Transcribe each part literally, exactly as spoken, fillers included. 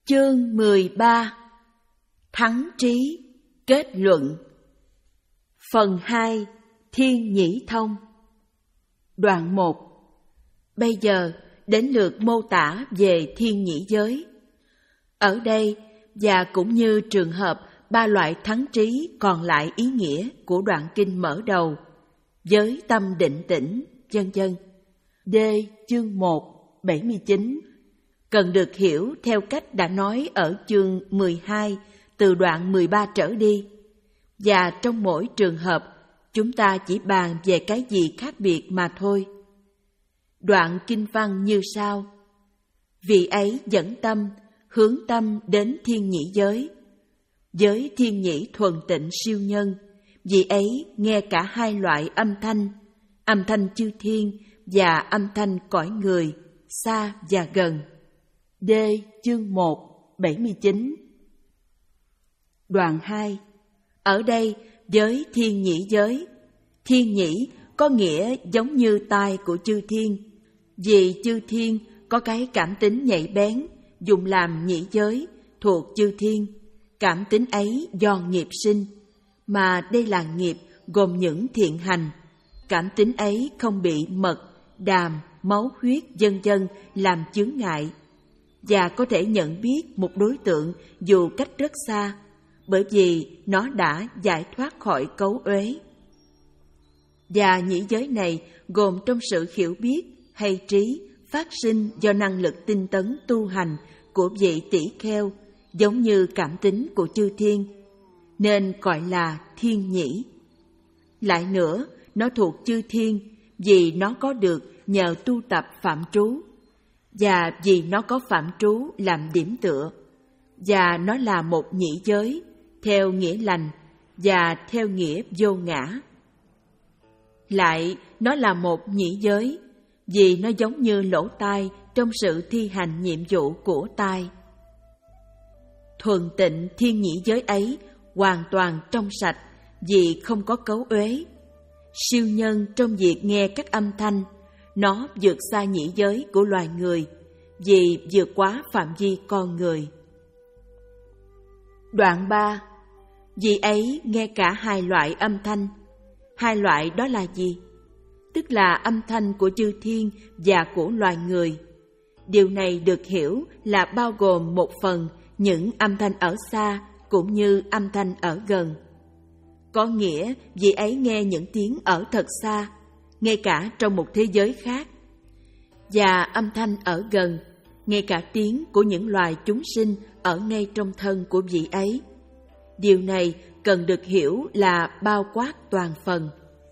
Chương mười ba. Thắng trí, kết luận. Phần hai. Thiên nhĩ thông. Đoạn một. Bây giờ đến lượt mô tả về thiên nhĩ giới. Ở đây, và cũng như trường hợp ba loại thắng trí còn lại ý nghĩa của đoạn kinh mở đầu, giới tâm định tĩnh, vân vân. D. Chương một, bảy mươi chín. Cần được hiểu theo cách đã nói ở chương mười hai từ đoạn mười ba trở đi. Và trong mỗi trường hợp, chúng ta chỉ bàn về cái gì khác biệt mà thôi. Đoạn kinh văn như sau. Vị ấy dẫn tâm, hướng tâm đến thiên nhĩ giới. Giới thiên nhĩ thuần tịnh siêu nhân, vị ấy nghe cả hai loại âm thanh, âm thanh chư thiên và âm thanh cõi người, xa và gần. D. Chương một, bảy mươi chín. Đoạn hai. Ở đây, giới thiên nhĩ giới. Thiên nhĩ có nghĩa giống như tai của chư thiên. Vì chư thiên có cái cảm tính nhạy bén, dùng làm nhĩ giới, thuộc chư thiên. Cảm tính ấy do nghiệp sinh, mà đây là nghiệp gồm những thiện hành. Cảm tính ấy không bị mật, đàm, máu huyết vân vân làm chướng ngại, và có thể nhận biết một đối tượng dù cách rất xa, bởi vì nó đã giải thoát khỏi cấu uế. Và nhĩ giới này gồm trong sự hiểu biết hay trí phát sinh do năng lực tinh tấn tu hành của vị tỷ kheo, giống như cảm tính của chư thiên, nên gọi là thiên nhĩ. Lại nữa, nó thuộc chư thiên vì nó có được nhờ tu tập phạm trú, và vì nó có phạm trú làm điểm tựa, và nó là một nhĩ giới, theo nghĩa lành và theo nghĩa vô ngã. Lại, nó là một nhĩ giới, vì nó giống như lỗ tai trong sự thi hành nhiệm vụ của tai. Thuần tịnh thiên nhĩ giới ấy hoàn toàn trong sạch vì không có cấu uế. Siêu nhân trong việc nghe các âm thanh, nó vượt xa nhĩ giới của loài người vì vượt quá phạm vi con người. Đoạn ba. Vì ấy nghe cả hai loại âm thanh. Hai loại đó là gì? Tức là âm thanh của chư thiên và của loài người. Điều này được hiểu là bao gồm một phần những âm thanh ở xa cũng như âm thanh ở gần. Có nghĩa vị ấy nghe những tiếng ở thật xa, ngay cả trong một thế giới khác. Và âm thanh ở gần, ngay cả tiếng của những loài chúng sinh ở ngay trong thân của vị ấy. Điều này cần được hiểu là bao quát toàn phần.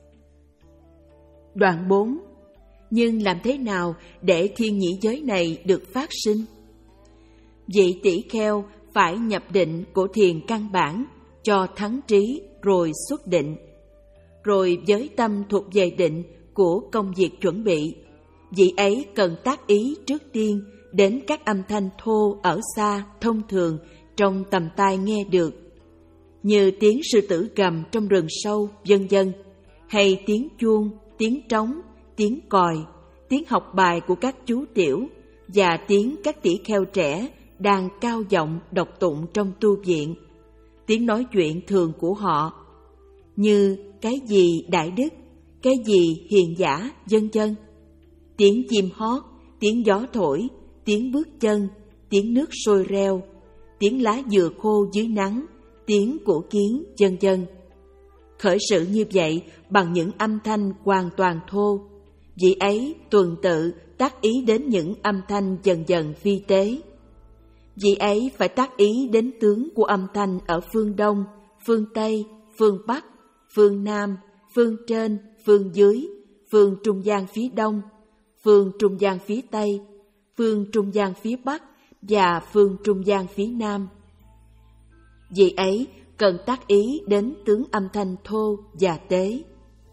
Đoạn bốn. Nhưng làm thế nào để thiên nhĩ giới này được phát sinh? Vị tỷ kheo phải nhập định của thiền căn bản cho thắng trí rồi xuất định, rồi với tâm thuộc về định của công việc chuẩn bị, vị ấy cần tác ý trước tiên đến các âm thanh thô ở xa thông thường trong tầm tai nghe được, như tiếng sư tử gầm trong rừng sâu vân vân, hay tiếng chuông, tiếng trống, tiếng còi, tiếng học bài của các chú tiểu và tiếng các tỷ kheo trẻ đang cao giọng đọc tụng trong tu viện, tiếng nói chuyện thường của họ, như cái gì đại đức, cái gì hiền giả, vân vân. Tiếng chim hót, tiếng gió thổi, tiếng bước chân, tiếng nước sôi reo, tiếng lá dừa khô dưới nắng, tiếng của kiến, vân vân. Khởi sự như vậy bằng những âm thanh hoàn toàn thô, vị ấy tuần tự tác ý đến những âm thanh dần dần vi tế. Vị ấy phải tác ý đến tướng của âm thanh ở phương Đông, phương Tây, phương Bắc, phương Nam, phương trên, phương dưới, phương trung gian phía Đông, phương trung gian phía Tây, phương trung gian phía Bắc và phương trung gian phía Nam. Vị ấy cần tác ý đến tướng âm thanh thô và tế.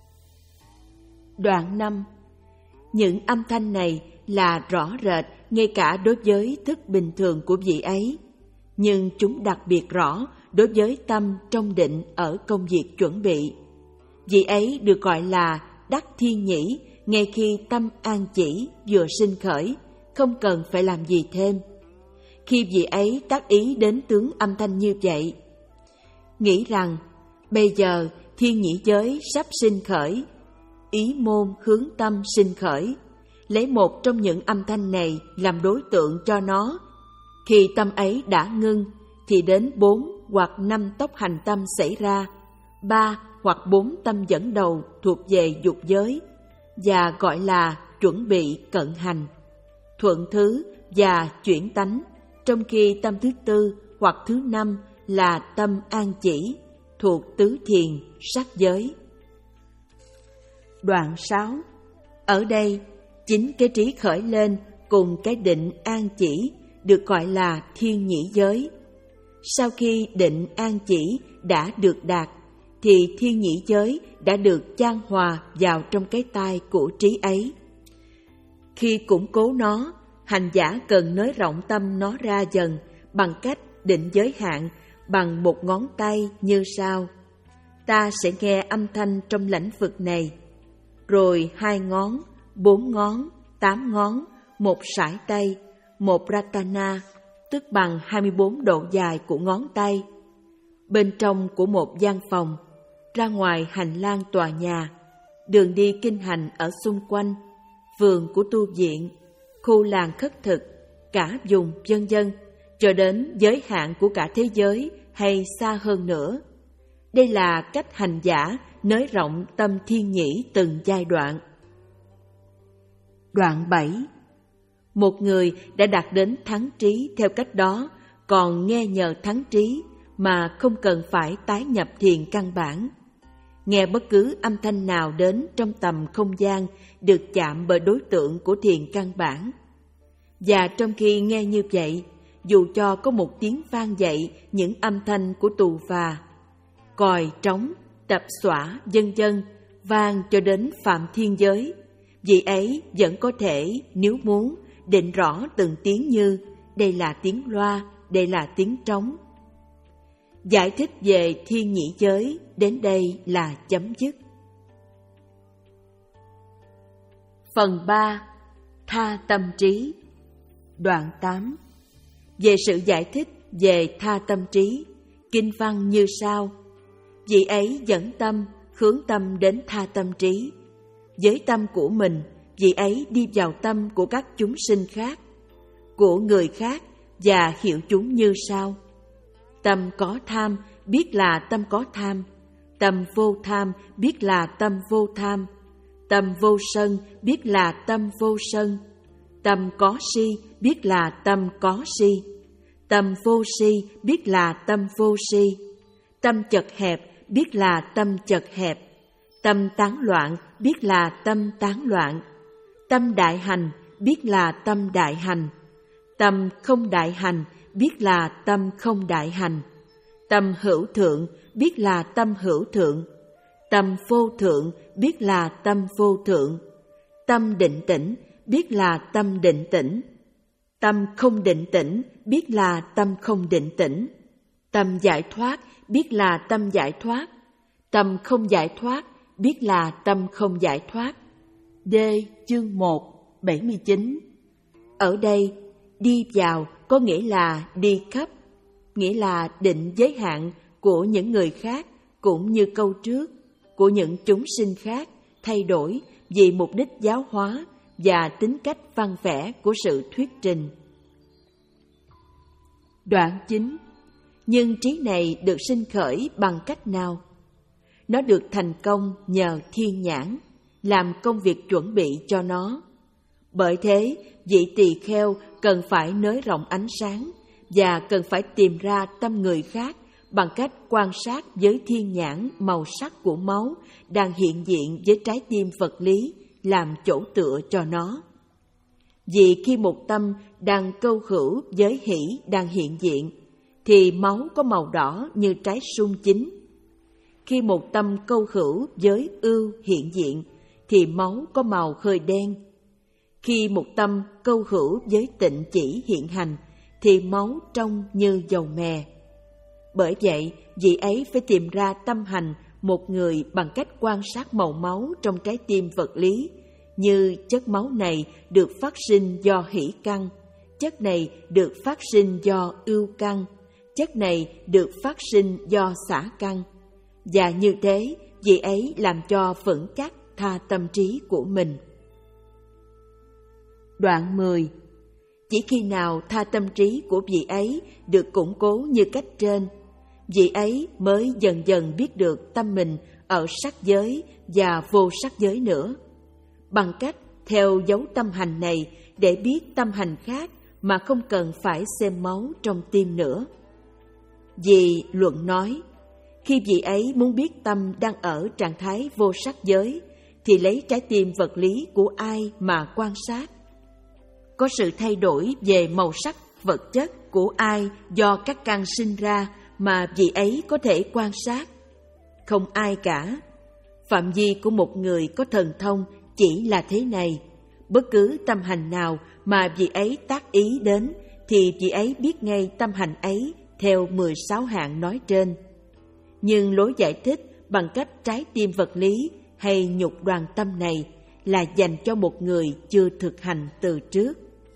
Đoạn năm. Những âm thanh này là rõ rệt ngay cả đối với thức bình thường của vị ấy, nhưng chúng đặc biệt rõ đối với tâm trong định ở công việc chuẩn bị. Vị ấy được gọi là đắc thiên nhĩ ngay khi tâm an chỉ vừa sinh khởi, không cần phải làm gì thêm. khi vị ấy tác ý đến tướng âm thanh như vậy. Nghĩ rằng bây giờ thiên nhĩ giới sắp sinh khởi, ý môn hướng tâm sinh khởi, lấy một trong những âm thanh này làm đối tượng cho nó. Khi tâm ấy đã ngưng, thì đến bốn hoặc năm tốc hành tâm xảy ra, ba hoặc bốn tâm dẫn đầu thuộc về dục giới, và gọi là chuẩn bị cận hành, thuận thứ và chuyển tánh, trong khi tâm thứ tư hoặc thứ năm là tâm an chỉ, thuộc tứ thiền sắc giới. Đoạn sáu. Ở đây, chính cái trí khởi lên cùng cái định an chỉ được gọi là thiên nhĩ giới. Sau khi định an chỉ đã được đạt, thì thiên nhĩ giới đã được chan hòa vào trong cái tai của trí ấy. Khi củng cố nó, hành giả cần nới rộng tâm nó ra dần bằng cách định giới hạn bằng một ngón tay như sau. Ta sẽ nghe âm thanh trong lãnh vực này, rồi hai ngón, bốn ngón, tám ngón, một sải tay, một ratana, tức bằng hai mươi bốn độ dài của ngón tay, bên trong của một gian phòng, ra ngoài hành lang tòa nhà, đường đi kinh hành ở xung quanh, vườn của tu viện, khu làng khất thực, cả vùng vân vân, cho đến giới hạn của cả thế giới hay xa hơn nữa. Đây là cách hành giả nới rộng tâm thiên nhĩ từng giai đoạn. Đoạn bảy. Một người đã đạt đến thắng trí theo cách đó, còn nghe nhờ thắng trí mà không cần phải tái nhập thiền căn bản. Nghe bất cứ âm thanh nào đến trong tầm không gian được chạm bởi đối tượng của thiền căn bản. Và trong khi nghe như vậy, dù cho có một tiếng vang dậy những âm thanh của tù và, còi trống, tập xõa, vân vân vang cho đến phạm thiên giới, vị ấy vẫn có thể, nếu muốn, định rõ từng tiếng như đây là tiếng loa, đây là tiếng trống. Giải thích về thiên nhĩ giới đến đây là chấm dứt. Phần ba. Tha tâm trí. Đoạn tám. Về sự giải thích về tha tâm trí, kinh văn như sau. Vị ấy dẫn tâm, hướng tâm đến tha tâm trí. Với tâm của mình, vị ấy đi vào tâm của các chúng sinh khác, của người khác, và hiểu chúng như sau. Tâm có tham, biết là tâm có tham. Tâm vô tham, biết là tâm vô tham. Tâm vô sân, biết là tâm vô sân. Tâm có si, biết là tâm có si. Tâm vô si, biết là tâm vô si. Tâm chật hẹp, biết là tâm chật hẹp. Tâm tán loạn, biết là tâm tán loạn. Tâm đại hành, biết là tâm đại hành. Tâm không đại hành, biết là tâm không đại hành. Tâm hữu thượng, biết là tâm hữu thượng. Tâm vô thượng, biết là tâm vô thượng. Tâm định tĩnh, biết là tâm định tĩnh. Tâm không định tĩnh, biết là tâm không định tĩnh. Tâm giải thoát, biết là tâm giải thoát. Tâm không giải thoát, biết là tâm không giải thoát. D. Chương một, bảy mươi chín. Ở đây, đi vào có nghĩa là đi khắp, nghĩa là định giới hạn của những người khác, cũng như câu trước, của những chúng sinh khác, thay đổi vì mục đích giáo hóa và tính cách văn vẻ của sự thuyết trình. Đoạn chín. Nhưng trí này được sinh khởi bằng cách nào? Nó được thành công nhờ thiên nhãn, làm công việc chuẩn bị cho nó. Bởi thế, vị tỳ kheo cần phải nới rộng ánh sáng và cần phải tìm ra tâm người khác bằng cách quan sát với thiên nhãn màu sắc của máu đang hiện diện với trái tim vật lý làm chỗ tựa cho nó. Vì khi một tâm đang câu hữu với hỷ đang hiện diện, thì máu có màu đỏ như trái sung chín. Khi một tâm câu hữu với ưu hiện diện, thì máu có màu hơi đen. Khi một tâm câu hữu với tịnh chỉ hiện hành, thì máu trong như dầu mè. Bởi vậy, vị ấy phải tìm ra tâm hành một người bằng cách quan sát màu máu trong trái tim vật lý, như chất máu này được phát sinh do hỷ căn, chất này được phát sinh do ưu căn, chất này được phát sinh do xả căn. Và như thế, vị ấy làm cho vững chắc tha tâm trí của mình. Đoạn mười. Chỉ khi nào tha tâm trí của vị ấy được củng cố như cách trên, vị ấy mới dần dần biết được tâm mình ở sắc giới và vô sắc giới nữa, bằng cách theo dấu tâm hành này để biết tâm hành khác mà không cần phải xem máu trong tim nữa. Vì luận nói, khi vị ấy muốn biết tâm đang ở trạng thái vô sắc giới, thì lấy trái tim vật lý của ai mà quan sát? Có sự thay đổi về màu sắc vật chất của ai do các căn sinh ra mà vị ấy có thể quan sát? Không ai cả. Phạm vi của một người có thần thông chỉ là thế này. Bất cứ tâm hành nào mà vị ấy tác ý đến, thì vị ấy biết ngay tâm hành ấy theo mười sáu hạng nói trên. Nhưng lối giải thích bằng cách trái tim vật lý hay nhục đoàn tâm này là dành cho một người chưa thực hành từ trước.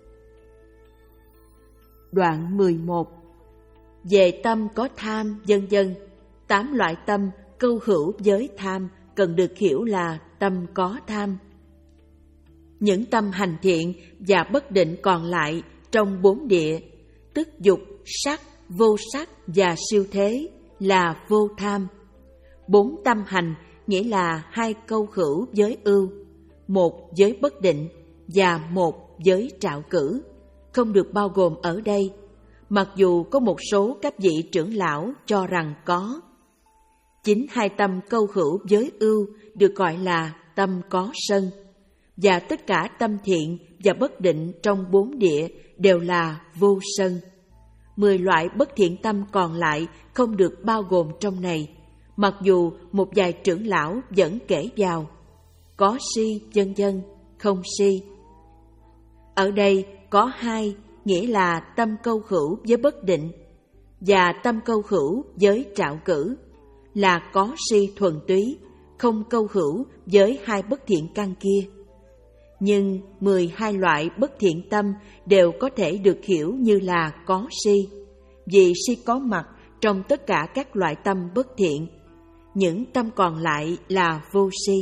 Đoạn mười một. Về tâm có tham, vân vân, tám loại tâm câu hữu với tham cần được hiểu là tâm có tham. Những tâm hành thiện và bất định còn lại trong bốn địa, tức dục, sắc, vô sắc và siêu thế, là vô tham. Bốn tâm hành nghĩa là hai câu hữu với ưu, một với bất định và một với trạo cử, không được bao gồm ở đây, mặc dù có một số các vị trưởng lão cho rằng có. Chính hai tâm câu hữu với ưu được gọi là tâm có sân, và tất cả tâm thiện và bất định trong bốn địa đều là vô sân. Mười loại bất thiện tâm còn lại không được bao gồm trong này, mặc dù một vài trưởng lão vẫn kể vào. Có si, vân vân, không si. Ở đây có hai, nghĩa là tâm câu hữu với bất định và tâm câu hữu với trạo cử, là có si thuần túy, không câu hữu với hai bất thiện căn kia. Nhưng mười hai loại bất thiện tâm đều có thể được hiểu như là có si, vì si có mặt trong tất cả các loại tâm bất thiện. Những tâm còn lại là vô si.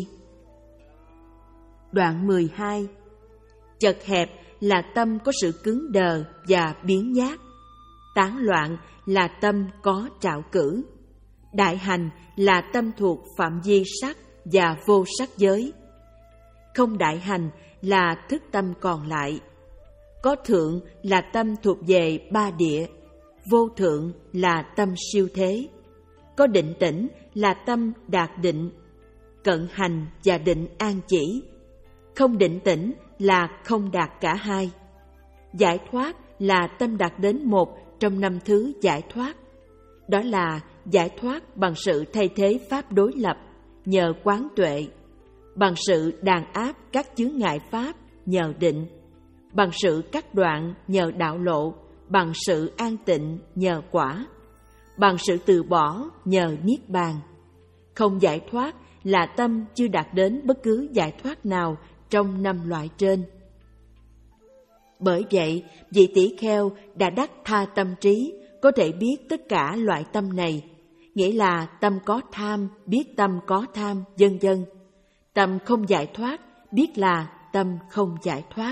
Đoạn mười hai. Chật hẹp là tâm có sự cứng đờ và biến nhát. Tán loạn là tâm có trạo cử. Đại hành là tâm thuộc phạm vi sắc và vô sắc giới. Không đại hành là thức tâm còn lại. Có thượng là tâm thuộc về ba địa. Vô thượng là tâm siêu thế. Có định tĩnh là tâm đạt định. Cận hành và định an chỉ. Không định tĩnh là không đạt cả hai. Giải thoát là tâm đạt đến một trong năm thứ giải thoát. Đó là giải thoát bằng sự thay thế pháp đối lập nhờ quán tuệ, bằng sự đàn áp các chướng ngại pháp nhờ định, bằng sự cắt đoạn nhờ đạo lộ, bằng sự an tịnh nhờ quả, bằng sự từ bỏ nhờ niết bàn. Không giải thoát là tâm chưa đạt đến bất cứ giải thoát nào trong năm loại trên. Bởi vậy, vị tỷ kheo đã đắc tha tâm trí có thể biết tất cả loại tâm này, nghĩa là tâm có tham biết tâm có tham, vân vân. Tâm không giải thoát biết là tâm không giải thoát.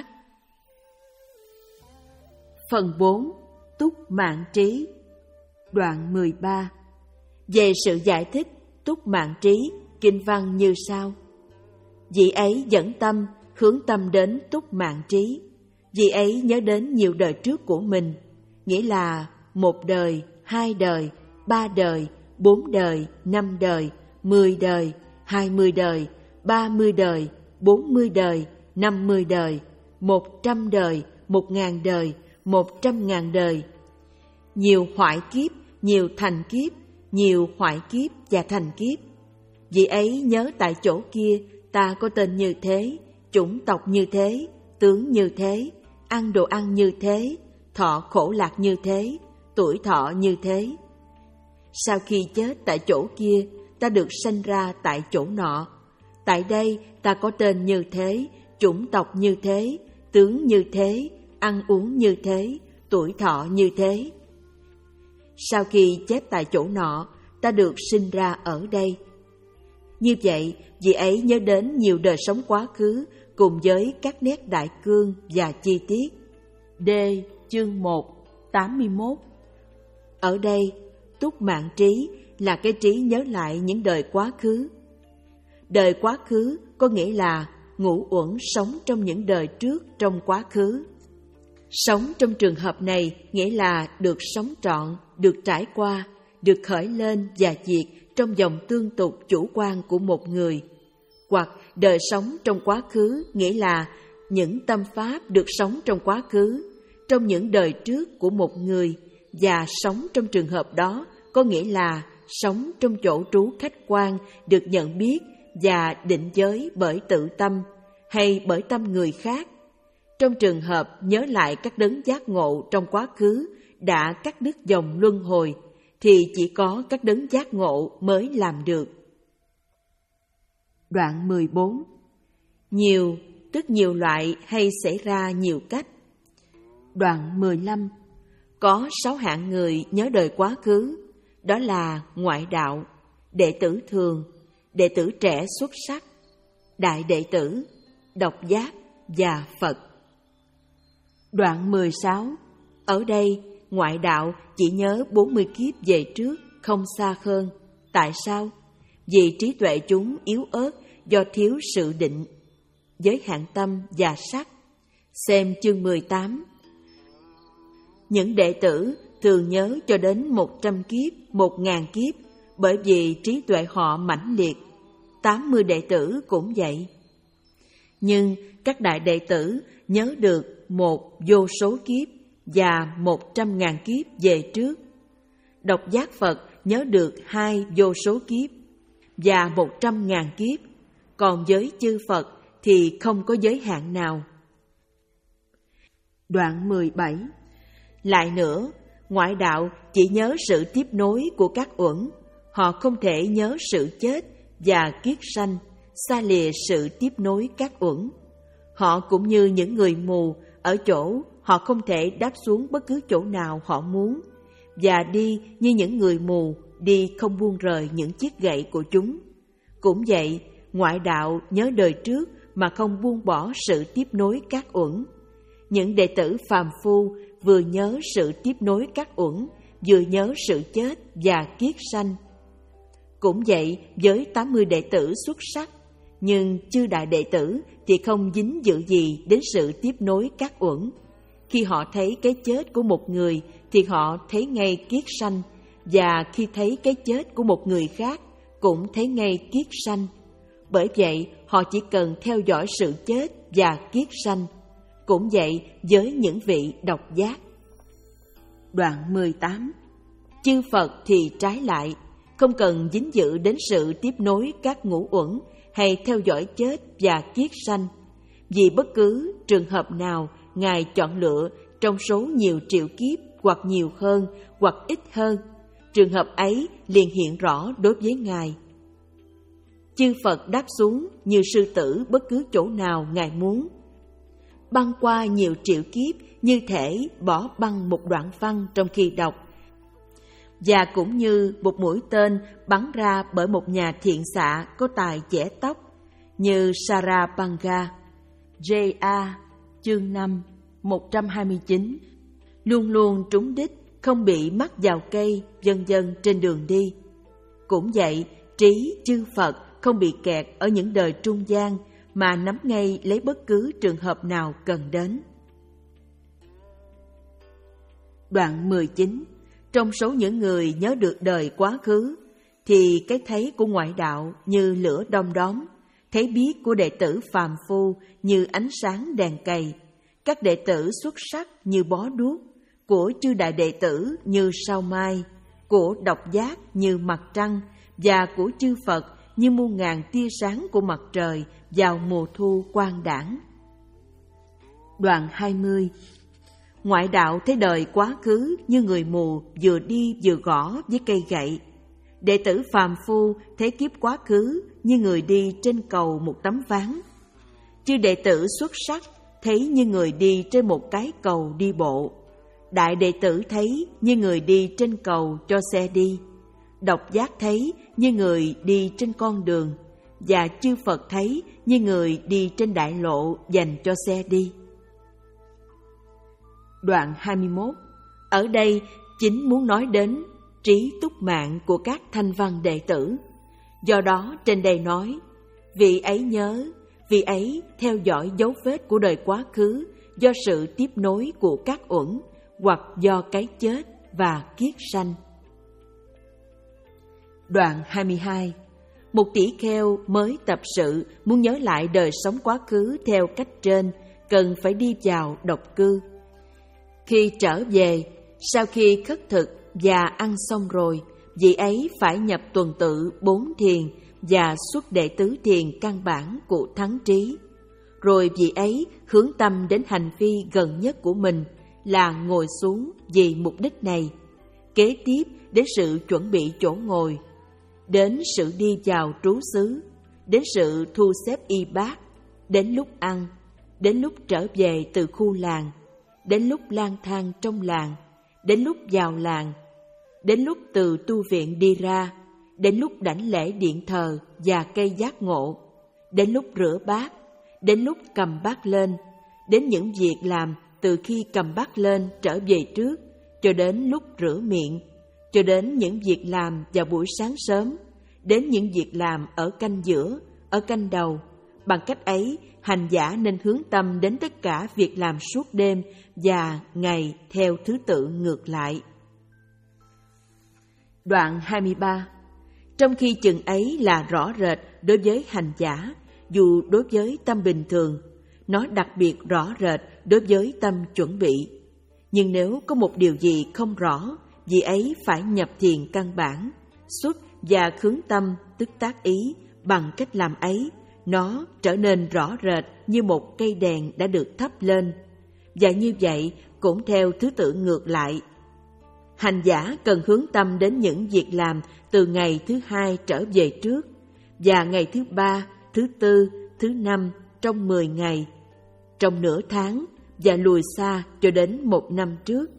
Phần bốn. Túc mạng trí. Đoạn mười ba. Về sự giải thích túc mạng trí, kinh văn như sau. Vị ấy dẫn tâm, hướng tâm đến túc mạng trí. Vị ấy nhớ đến nhiều đời trước của mình, nghĩa là một đời, hai đời, ba đời, bốn đời, năm đời, mười đời, hai mươi đời, ba mươi đời, bốn mươi đời, năm mươi đời, một trăm đời, một ngàn đời, một trăm ngàn đời. Nhiều hoại kiếp, nhiều thành kiếp, nhiều hoại kiếp và thành kiếp. Vị ấy nhớ tại chỗ kia ta có tên như thế, chủng tộc như thế, tướng như thế, ăn đồ ăn như thế, thọ khổ lạc như thế, tuổi thọ như thế. Sau khi chết tại chỗ kia, ta được sanh ra tại chỗ nọ. Tại đây ta có tên như thế, chủng tộc như thế, tướng như thế, ăn uống như thế, tuổi thọ như thế. Sau khi chép tại chỗ nọ, ta được sinh ra ở đây. Như vậy, vị ấy nhớ đến nhiều đời sống quá khứ cùng với các nét đại cương và chi tiết. D. Chương một, tám mươi mốt. Ở đây, túc mạng trí là cái trí nhớ lại những đời quá khứ. Đời quá khứ có nghĩa là ngũ uẩn sống trong những đời trước trong quá khứ. Sống trong trường hợp này nghĩa là được sống trọn, được trải qua, được khởi lên và diệt trong dòng tương tục chủ quan của một người. Hoặc đời sống trong quá khứ nghĩa là những tâm pháp được sống trong quá khứ, trong những đời trước của một người, và sống trong trường hợp đó có nghĩa là sống trong chỗ trú khách quan được nhận biết và định giới bởi tự tâm hay bởi tâm người khác. Trong trường hợp nhớ lại các đấng giác ngộ trong quá khứ đã cắt đứt dòng luân hồi, thì chỉ có các đấng giác ngộ mới làm được. Đoạn mười bốn. Nhiều, tức nhiều loại hay xảy ra nhiều cách. Đoạn mười lăm. Có sáu hạng người nhớ đời quá khứ, đó là ngoại đạo, đệ tử thường, đệ tử trẻ xuất sắc, đại đệ tử, độc giác và Phật. Đoạn mười sáu. Ở đây, ngoại đạo chỉ nhớ bốn mươi kiếp về trước, không xa hơn. Tại sao? Vì trí tuệ chúng yếu ớt do thiếu sự định, giới hạn tâm và sắc. Xem chương mười tám. Những đệ tử thường nhớ cho đến một trăm kiếp, một ngàn kiếp, bởi vì trí tuệ họ mãnh liệt. Tám mươi đệ tử cũng vậy. Nhưng các đại đệ tử nhớ được một vô số kiếp và một trăm ngàn kiếp về trước. Độc giác Phật nhớ được hai vô số kiếp và một trăm ngàn kiếp, còn với chư Phật thì không có giới hạn nào. Đoạn mười bảy. Lại nữa, ngoại đạo chỉ nhớ sự tiếp nối của các uẩn, họ không thể nhớ sự chết và kiết sanh, xa lìa sự tiếp nối các uẩn. Họ cũng như những người mù, ở chỗ họ không thể đáp xuống bất cứ chỗ nào họ muốn, và đi như những người mù, đi không buông rời những chiếc gậy của chúng. Cũng vậy, ngoại đạo nhớ đời trước mà không buông bỏ sự tiếp nối các uẩn. Những đệ tử phàm phu vừa nhớ sự tiếp nối các uẩn, vừa nhớ sự chết và kiết sanh. Cũng vậy với tám mươi đệ tử xuất sắc, nhưng chư đại đệ tử thì không dính dự gì đến sự tiếp nối các uẩn. Khi họ thấy cái chết của một người thì họ thấy ngay kiết sanh, và khi thấy cái chết của một người khác cũng thấy ngay kiết sanh. Bởi vậy họ chỉ cần theo dõi sự chết và kiết sanh. Cũng vậy với những vị độc giác. Đoạn mười tám. Chư Phật thì trái lại, không cần dính dự đến sự tiếp nối các ngũ uẩn hay theo dõi chết và kiết sanh. Vì bất cứ trường hợp nào Ngài chọn lựa trong số nhiều triệu kiếp, hoặc nhiều hơn hoặc ít hơn, trường hợp ấy liền hiện rõ đối với Ngài. Chư Phật đáp xuống như sư tử bất cứ chỗ nào Ngài muốn. Băng qua nhiều triệu kiếp như thể bỏ băng một đoạn văn trong khi đọc, và cũng như một mũi tên bắn ra bởi một nhà thiện xạ có tài chẻ tóc, như Sarabanga. J A chương năm, một trăm hai mươi chín. Luôn luôn trúng đích, không bị mắc vào cây, vân vân trên đường đi. Cũng vậy, trí chư Phật không bị kẹt ở những đời trung gian, mà nắm ngay lấy bất cứ trường hợp nào cần đến. Đoạn mười chín. Trong số những người nhớ được đời quá khứ, thì cái thấy của ngoại đạo như lửa đom đóm, thấy biết của đệ tử phàm phu như ánh sáng đèn cầy, các đệ tử xuất sắc như bó đuốc, của chư đại đệ tử như sao mai, của độc giác như mặt trăng, và của chư Phật như muôn ngàn tia sáng của mặt trời vào mùa thu quang đãng. Đoạn hai mươi. Ngoại đạo thấy đời quá khứ như người mù vừa đi vừa gõ với cây gậy. Đệ tử phàm phu thấy kiếp quá khứ như người đi trên cầu một tấm ván. Chư đệ tử xuất sắc thấy như người đi trên một cái cầu đi bộ. Đại đệ tử thấy như người đi trên cầu cho xe đi. Độc giác thấy như người đi trên con đường, và chư Phật thấy như người đi trên đại lộ dành cho xe đi. Đoạn hai mươi mốt. Ở đây chính muốn nói đến trí túc mạng của các thanh văn đệ tử. Do đó trên đây nói, vị ấy nhớ, vị ấy theo dõi dấu vết của đời quá khứ do sự tiếp nối của các uẩn hoặc do cái chết và kiết sanh. Đoạn hai mươi hai. Một tỷ kheo mới tập sự muốn nhớ lại đời sống quá khứ theo cách trên, cần phải đi vào độc cư. Khi trở về, sau khi khất thực và ăn xong rồi, vị ấy phải nhập tuần tự bốn thiền và xuất đệ tứ thiền căn bản của thắng trí. Rồi vị ấy hướng tâm đến hành vi gần nhất của mình là ngồi xuống vì mục đích này. Kế tiếp đến sự chuẩn bị chỗ ngồi, đến sự đi vào trú xứ, đến sự thu xếp y bát, đến lúc ăn, đến lúc trở về từ khu làng, đến lúc lang thang trong làng, đến lúc vào làng, đến lúc từ tu viện đi ra, đến lúc đảnh lễ điện thờ và cây giác ngộ, đến lúc rửa bát, đến lúc cầm bát lên, đến những việc làm từ khi cầm bát lên trở về trước, cho đến lúc rửa miệng, cho đến những việc làm vào buổi sáng sớm, đến những việc làm ở canh giữa, ở canh đầu. Bằng cách ấy, hành giả nên hướng tâm đến tất cả việc làm suốt đêm và ngày theo thứ tự ngược lại. Đoạn hai mươi ba. Trong khi chừng ấy là rõ rệt đối với hành giả, dù đối với tâm bình thường, nó đặc biệt rõ rệt đối với tâm chuẩn bị. Nhưng nếu có một điều gì không rõ, vị ấy phải nhập thiền căn bản, xuất và khhướng tâm tức tác ý. Bằng cách làm ấy, nó trở nên rõ rệt như một cây đèn đã được thắp lên. Và như vậy cũng theo thứ tự ngược lại. Hành giả cần hướng tâm đến những việc làm từ ngày thứ hai trở về trước, và ngày thứ ba, thứ tư, thứ năm trong mười ngày, trong nửa tháng, và lùi xa cho đến một năm trước.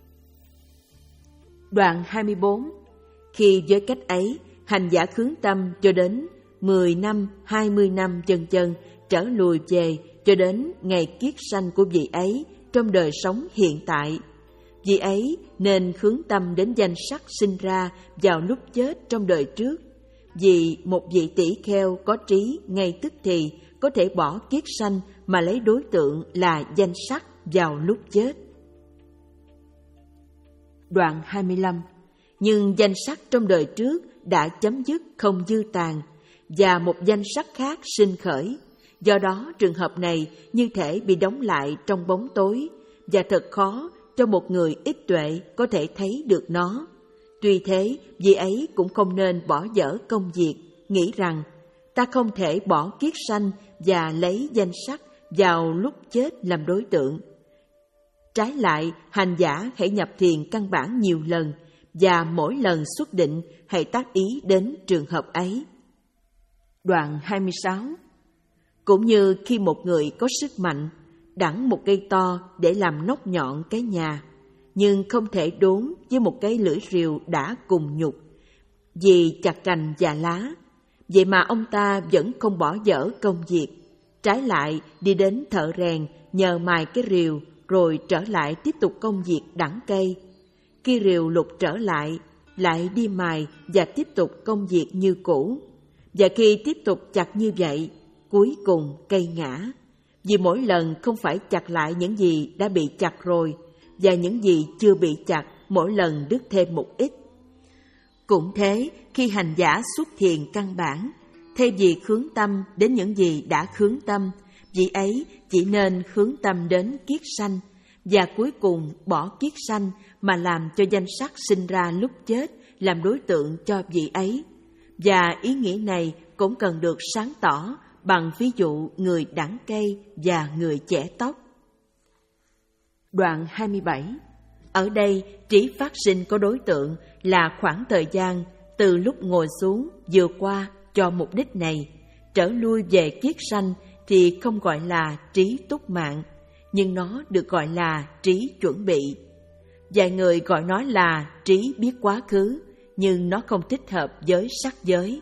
Đoạn hai mươi bốn. Khi với cách ấy, hành giả khhướng tâm cho đến mười năm, hai mươi năm chân chân, trở lùi về cho đến ngày kiết sanh của vị ấy trong đời sống hiện tại. Vị ấy nên hướng tâm đến danh sắc sinh ra vào lúc chết trong đời trước, vì một vị tỷ kheo có trí ngay tức thì có thể bỏ kiết sanh mà lấy đối tượng là danh sắc vào lúc chết. Đoạn hai mươi lăm. Nhưng danh sắc trong đời trước đã chấm dứt không dư tàn, và một danh sắc khác sinh khởi. Do đó trường hợp này như thể bị đóng lại trong bóng tối, và thật khó cho một người ít tuệ có thể thấy được nó. Tuy thế, vị ấy cũng không nên bỏ dở công việc, nghĩ rằng ta không thể bỏ kiết sanh và lấy danh sắc vào lúc chết làm đối tượng. Trái lại, hành giả hãy nhập thiền căn bản nhiều lần, và mỗi lần xuất định hãy tác ý đến trường hợp ấy. Đoạn hai mươi sáu. Cũng như khi một người có sức mạnh, đẵng một cây to để làm nóc nhọn cái nhà, nhưng không thể đốn với một cái lưỡi rìu đã cùng nhục, vì chặt cành và lá. Vậy mà ông ta vẫn không bỏ dở công việc, trái lại đi đến thợ rèn nhờ mài cái rìu, rồi trở lại tiếp tục công việc đẵng cây. Khi rìu lục trở lại, lại đi mài và tiếp tục công việc như cũ. Và khi tiếp tục chặt như vậy, cuối cùng cây ngã. Vì mỗi lần không phải chặt lại những gì đã bị chặt rồi, và những gì chưa bị chặt mỗi lần đứt thêm một ít. Cũng thế, khi hành giả xuất thiền căn bản, thay vì hướng tâm đến những gì đã hướng tâm, vị ấy chỉ nên hướng tâm đến kiết sanh, và cuối cùng bỏ kiết sanh mà làm cho danh sắc sinh ra lúc chết làm đối tượng cho vị ấy. Và ý nghĩa này cũng cần được sáng tỏ bằng ví dụ người đẵng cây và người chẻ tóc. Đoạn hai mươi bảy. Ở đây trí phát sinh có đối tượng là khoảng thời gian từ lúc ngồi xuống vừa qua cho mục đích này, trở lui về kiết sanh thì không gọi là trí túc mạng, nhưng nó được gọi là trí chuẩn bị. Vài người gọi nó là trí biết quá khứ, nhưng nó không thích hợp với sắc giới.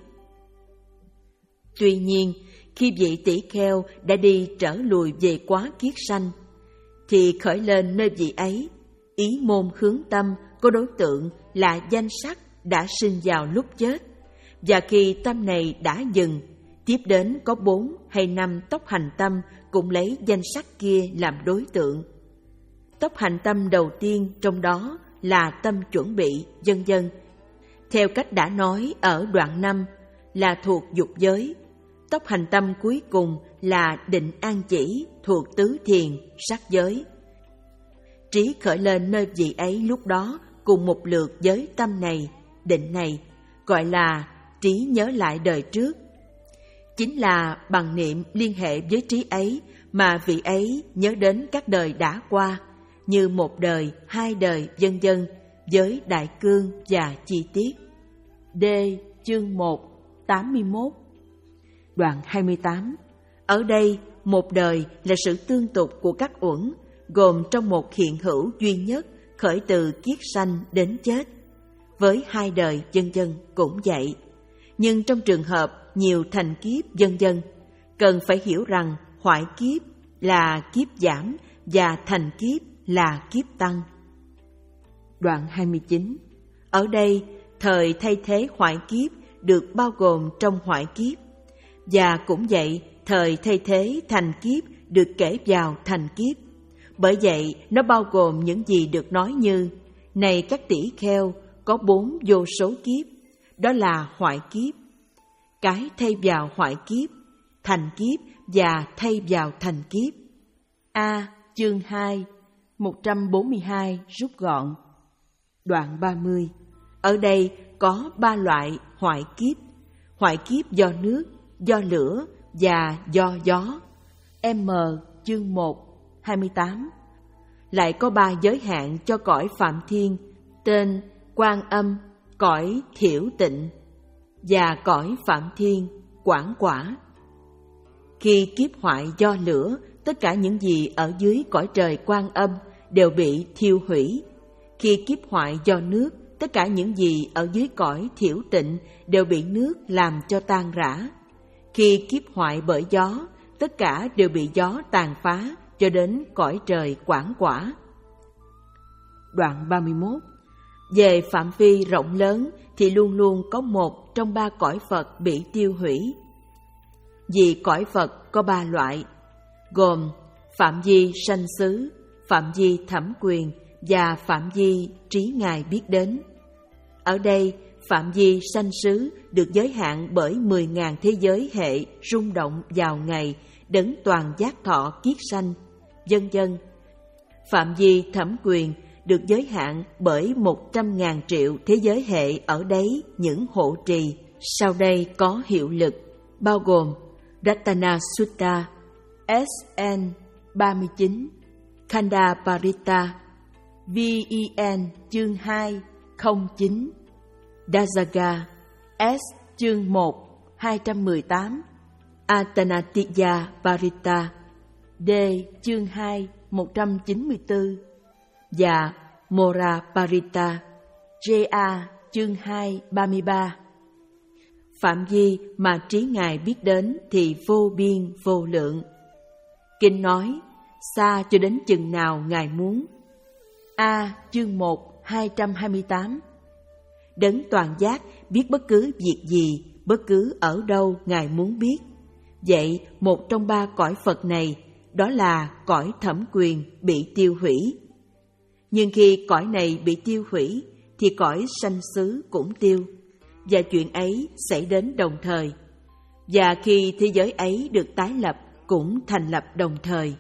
Tuy nhiên, khi vị tỷ kheo đã đi trở lùi về quá kiết sanh, thì khởi lên nơi vị ấy ý môn hướng tâm có đối tượng là danh sắc đã sinh vào lúc chết, và khi tâm này đã dừng, tiếp đến có bốn hay năm tốc hành tâm cũng lấy danh sắc kia làm đối tượng. Tốc hành tâm đầu tiên trong đó là tâm chuẩn bị, vân vân. Theo cách đã nói ở đoạn năm là thuộc dục giới. Tốc hành tâm cuối cùng là định an chỉ thuộc tứ thiền, sắc giới. Trí khởi lên nơi vị ấy lúc đó cùng một lượt với tâm này, định này, gọi là trí nhớ lại đời trước. Chính là bằng niệm liên hệ với trí ấy mà vị ấy nhớ đến các đời đã qua, như một đời, hai đời, vân vân, với đại cương và chi tiết. D. Chương một, tám mươi mốt. Đoạn hai mươi tám. Ở đây, một đời là sự tương tục của các uẩn, gồm trong một hiện hữu duy nhất khởi từ kiết sanh đến chết. Với hai đời, vân vân cũng vậy. Nhưng trong trường hợp nhiều thành kiếp, vân vân, cần phải hiểu rằng hoại kiếp là kiếp giảm và thành kiếp là kiếp tăng. Đoạn hai mươi chín. Ở đây, thời thay thế hoại kiếp được bao gồm trong hoại kiếp, và cũng vậy, thời thay thế thành kiếp được kể vào thành kiếp. Bởi vậy, nó bao gồm những gì được nói như: này các tỷ kheo, có bốn vô số kiếp, đó là hoại kiếp, cái thay vào hoại kiếp, thành kiếp và thay vào thành kiếp. A. Chương hai, một trăm bốn mươi hai rút gọn. Đoạn ba mươi. Ở đây có ba loại hoại kiếp: hoại kiếp do nước, do lửa và do gió. M. Chương một, hai mươi tám. Lại có ba giới hạn cho cõi Phạm Thiên, tên Quan Âm, cõi Thiểu Tịnh, và cõi Phạm Thiên, Quảng Quả. Khi kiếp hoại do lửa, tất cả những gì ở dưới cõi trời Quan Âm đều bị thiêu hủy. Khi kiếp hoại do nước, tất cả những gì ở dưới cõi Thiểu Tịnh đều bị nước làm cho tan rã. Khi kiếp hoại bởi gió, tất cả đều bị gió tàn phá cho đến cõi trời Quảng Quả. Đoạn ba mươi mốt. Về phạm vi rộng lớn thì luôn luôn có một trong ba cõi Phật bị tiêu hủy. Vì cõi Phật có ba loại, gồm phạm vi sanh xứ, phạm vi thẩm quyền và phạm vi trí ngài biết đến. Ở đây, phạm vi sanh xứ được giới hạn bởi mười ngàn thế giới hệ rung động vào ngày đấng toàn giác thọ kiết sanh, vân vân. Phạm vi thẩm quyền được giới hạn bởi một trăm ngàn triệu thế giới hệ ở đấy những hộ trì sau đây có hiệu lực, bao gồm Ratana Sutta, S N ba mươi chín, Khanda Parita, V E N chương hai, không chín, Dasaga, S chương một, hai trăm mười tám, Atanatiya Parita, D chương hai, một trăm chín mươi tư, và Mora Parita, J A chương hai, ba mươi ba. Phạm vi mà trí ngài biết đến thì vô biên vô lượng. Kinh nói, xa cho đến chừng nào ngài muốn. A chương một, hai trăm hai mươi tám. Đấng toàn giác biết bất cứ việc gì, bất cứ ở đâu ngài muốn biết. Vậy một trong ba cõi Phật này, đó là cõi thẩm quyền bị tiêu hủy. Nhưng khi cõi này bị tiêu hủy, thì cõi sanh xứ cũng tiêu, và chuyện ấy xảy đến đồng thời. Và khi thế giới ấy được tái lập, cũng thành lập đồng thời.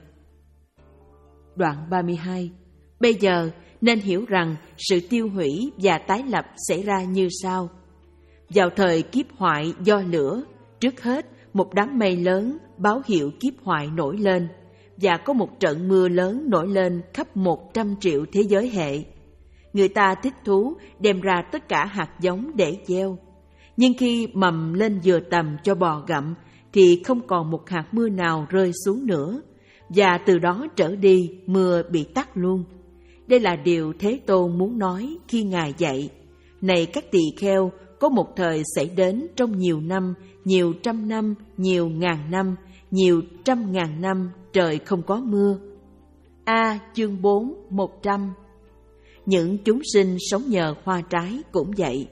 Đoạn ba mươi hai. Bây giờ nên hiểu rằng sự tiêu hủy và tái lập xảy ra như sau. Vào thời kiếp hoại do lửa, trước hết một đám mây lớn báo hiệu kiếp hoại nổi lên, và có một trận mưa lớn nổi lên khắp một trăm triệu thế giới hệ. Người ta thích thú đem ra tất cả hạt giống để gieo. Nhưng khi mầm lên vừa tầm cho bò gặm, thì không còn một hạt mưa nào rơi xuống nữa, và từ đó trở đi mưa bị tắt luôn. Đây là điều Thế Tôn muốn nói khi Ngài dạy: này các tỳ kheo, có một thời xảy đến trong nhiều năm, nhiều trăm năm, nhiều ngàn năm, nhiều trăm ngàn năm trời không có mưa. A. Chương bốn, một trăm. Những chúng sinh sống nhờ hoa trái cũng vậy.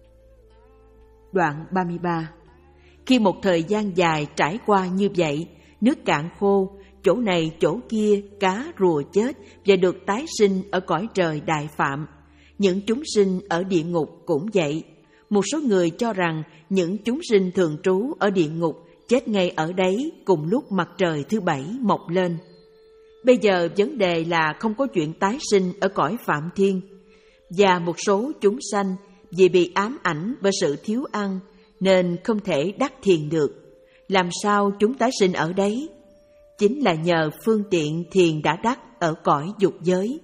Đoạn ba mươi ba. Khi một thời gian dài trải qua như vậy, nước cạn khô, chỗ này chỗ kia cá rùa chết và được tái sinh ở cõi trời đại phạm. Những chúng sinh ở địa ngục cũng vậy. Một số người cho rằng những chúng sinh thường trú ở địa ngục chết ngay ở đấy cùng lúc mặt trời thứ bảy mọc lên. Bây giờ vấn đề là không có chuyện tái sinh ở cõi phạm thiên. Và một số chúng sanh vì bị ám ảnh bởi sự thiếu ăn nên không thể đắc thiền được. Làm sao chúng tái sinh ở đấy? Chính là nhờ phương tiện thiền đã đắc ở cõi dục giới.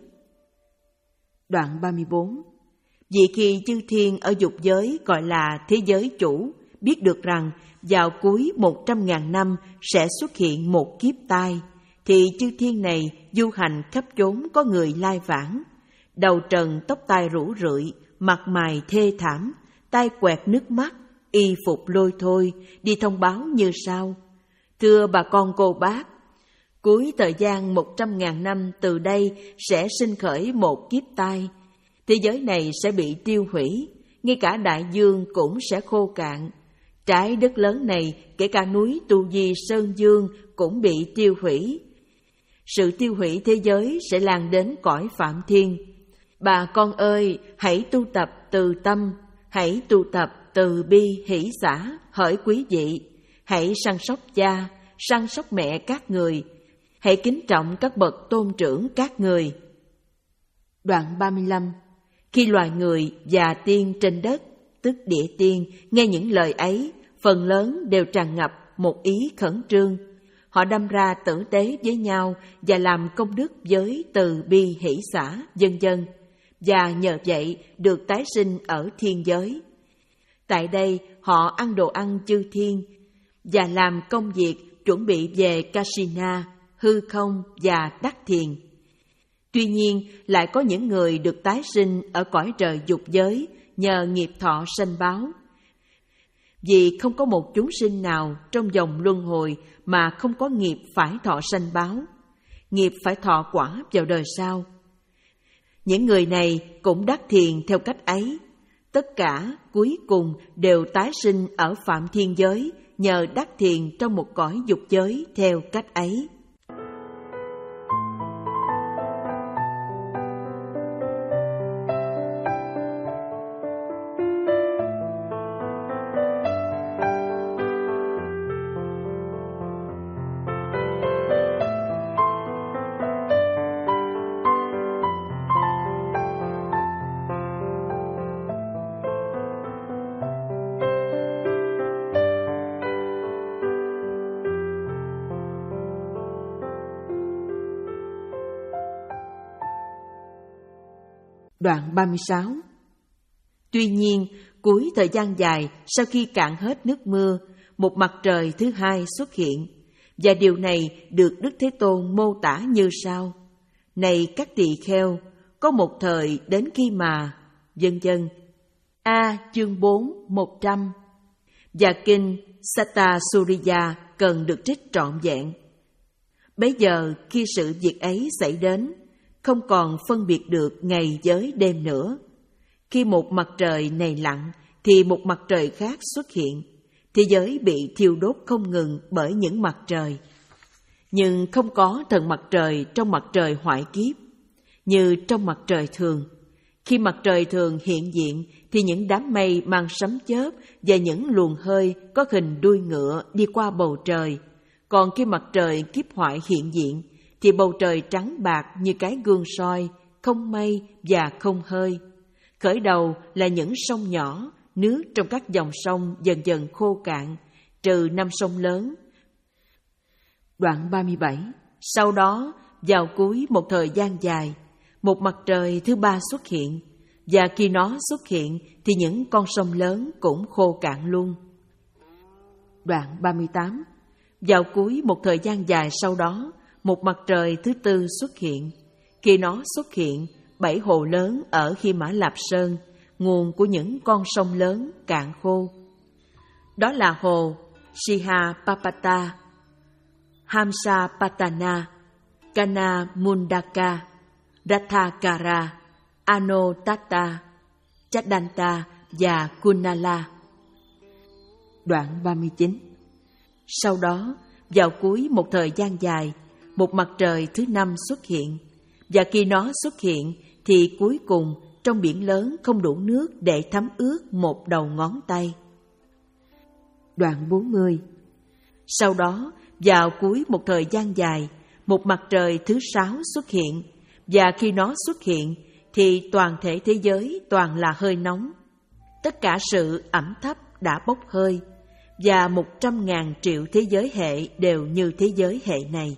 Đoạn ba mươi bốn. Vì khi chư thiên ở dục giới gọi là thế giới chủ biết được rằng vào cuối một trăm ngàn năm sẽ xuất hiện một kiếp tai, thì chư thiên này du hành khắp chốn có người lai vãng, đầu trần tóc tai rủ rượi, mặt mày thê thảm, tay quẹt nước mắt, y phục lôi thôi, đi thông báo như sau: thưa bà con cô bác, cuối thời gian một trăm ngàn năm từ đây sẽ sinh khởi một kiếp tai. Thế giới này sẽ bị tiêu hủy, ngay cả đại dương cũng sẽ khô cạn. Trái đất lớn này, kể cả núi Tu Di Sơn Dương cũng bị tiêu hủy. Sự tiêu hủy thế giới sẽ lan đến cõi phạm thiên. Bà con ơi, hãy tu tập từ tâm, hãy tu tập từ bi hỷ xả, hỡi quý vị. Hãy săn sóc cha, săn sóc mẹ các người. Hãy kính trọng các bậc tôn trưởng các người. Đoạn ba mươi lăm. Khi loài người và tiên trên đất, tức địa tiên, nghe những lời ấy, phần lớn đều tràn ngập một ý khẩn trương. Họ đâm ra tử tế với nhau và làm công đức với từ bi hỷ xả, vân vân, và nhờ vậy được tái sinh ở thiên giới. Tại đây họ ăn đồ ăn chư thiên và làm công việc chuẩn bị về Kasina, hư không và đắc thiền. Tuy nhiên, lại có những người được tái sinh ở cõi trời dục giới nhờ nghiệp thọ sanh báo. Vì không có một chúng sinh nào trong dòng luân hồi mà không có nghiệp phải thọ sanh báo, nghiệp phải thọ quả vào đời sau. Những người này cũng đắc thiền theo cách ấy. Tất cả cuối cùng đều tái sinh ở phạm thiên giới nhờ đắc thiền trong một cõi dục giới theo cách ấy. Đoạn ba mươi sáu. Tuy nhiên, cuối thời gian dài sau khi cạn hết nước mưa, một mặt trời thứ hai xuất hiện, và điều này được Đức Thế Tôn mô tả như sau: này các tỳ kheo, có một thời đến khi mà, vân vân. A. Chương bốn, một trăm. Và kinh Satta Suriya cần được trích trọn vẹn. Bấy giờ khi sự việc ấy xảy đến, không còn phân biệt được ngày với đêm nữa. Khi một mặt trời này lặn, thì một mặt trời khác xuất hiện. Thế giới bị thiêu đốt không ngừng bởi những mặt trời. Nhưng không có thần mặt trời trong mặt trời hoại kiếp, như trong mặt trời thường. Khi mặt trời thường hiện diện, thì những đám mây mang sấm chớp và những luồng hơi có hình đuôi ngựa đi qua bầu trời. Còn khi mặt trời kiếp hoại hiện diện, thì bầu trời trắng bạc như cái gương soi, không mây và không hơi. Khởi đầu là những sông nhỏ, nước trong các dòng sông dần dần khô cạn, trừ năm sông lớn. Đoạn ba mươi bảy. Sau đó, vào cuối một thời gian dài, một mặt trời thứ ba xuất hiện, và khi nó xuất hiện thì những con sông lớn cũng khô cạn luôn. Đoạn ba mươi tám. Vào cuối một thời gian dài sau đó, một mặt trời thứ tư xuất hiện. Khi nó xuất hiện, bảy hồ lớn ở Hy Mã Lạp Sơn, nguồn của những con sông lớn cạn khô. Đó là hồ Sihapapata, Hamsapatana, Kana Mundaka, Rathakara, Anotata, Chadanta và Kunala. Đoạn ba mươi chín. Sau đó, vào cuối một thời gian dài, một mặt trời thứ năm xuất hiện, và khi nó xuất hiện thì cuối cùng trong biển lớn không đủ nước để thấm ướt một đầu ngón tay. Đoạn bốn mươi. Sau đó, vào cuối một thời gian dài, một mặt trời thứ sáu xuất hiện, và khi nó xuất hiện thì toàn thể thế giới toàn là hơi nóng. Tất cả sự ẩm thấp đã bốc hơi, và một trăm ngàn triệu thế giới hệ đều như thế giới hệ này.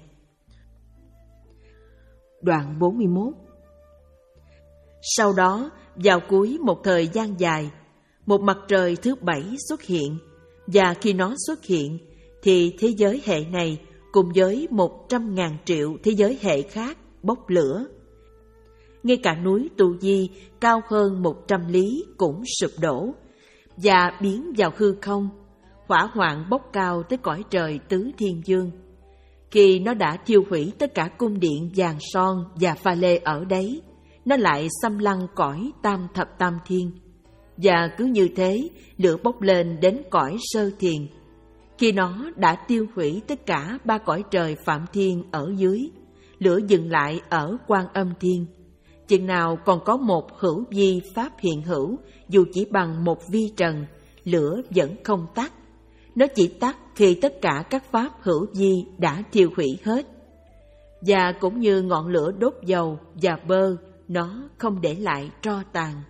Đoạn bốn mươi mốt. Sau đó, vào cuối một thời gian dài, một mặt trời thứ bảy xuất hiện, và khi nó xuất hiện thì thế giới hệ này cùng với một trăm ngàn triệu thế giới hệ khác bốc lửa. Ngay cả núi Tu Di cao hơn một trăm lý cũng sụp đổ và biến vào hư không. Hỏa hoạn bốc cao tới cõi trời tứ thiên dương. Khi nó đã thiêu hủy tất cả cung điện vàng son và pha lê ở đấy, nó lại xâm lăng cõi tam thập tam thiên. Và cứ như thế, lửa bốc lên đến cõi sơ thiền. Khi nó đã tiêu hủy tất cả ba cõi trời phạm thiên ở dưới, lửa dừng lại ở Quan Âm Thiên. Chừng nào còn có một hữu vi pháp hiện hữu, dù chỉ bằng một vi trần, lửa vẫn không tắt. Nó chỉ tắt khi tất cả các pháp hữu vi đã thiêu hủy hết. Và cũng như ngọn lửa đốt dầu và bơ, nó không để lại tro tàn.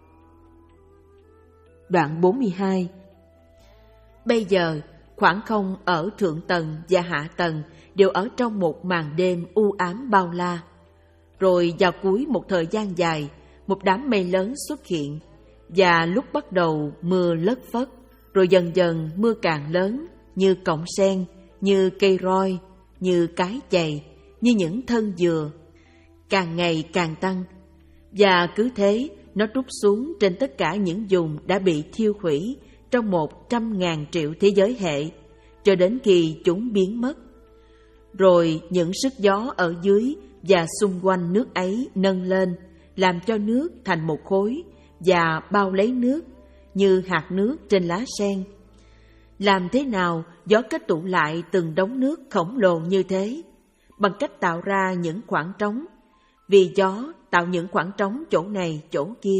Đoạn bốn mươi hai. Bây giờ, khoảng không ở thượng tầng và hạ tầng đều ở trong một màn đêm u ám bao la. Rồi vào cuối một thời gian dài, một đám mây lớn xuất hiện, và lúc bắt đầu mưa lất phất, rồi dần dần mưa càng lớn, như cọng sen, như cây roi, như cái chày, như những thân dừa, càng ngày càng tăng. Và cứ thế, nó trút xuống trên tất cả những vùng đã bị thiêu hủy trong một trăm ngàn triệu thế giới hệ, cho đến khi chúng biến mất. Rồi những sức gió ở dưới và xung quanh nước ấy nâng lên, làm cho nước thành một khối và bao lấy nước như hạt nước trên lá sen. Làm thế nào gió kết tụ lại từng đống nước khổng lồ như thế? Bằng cách tạo ra những khoảng trống, vì gió tạo những khoảng trống chỗ này chỗ kia.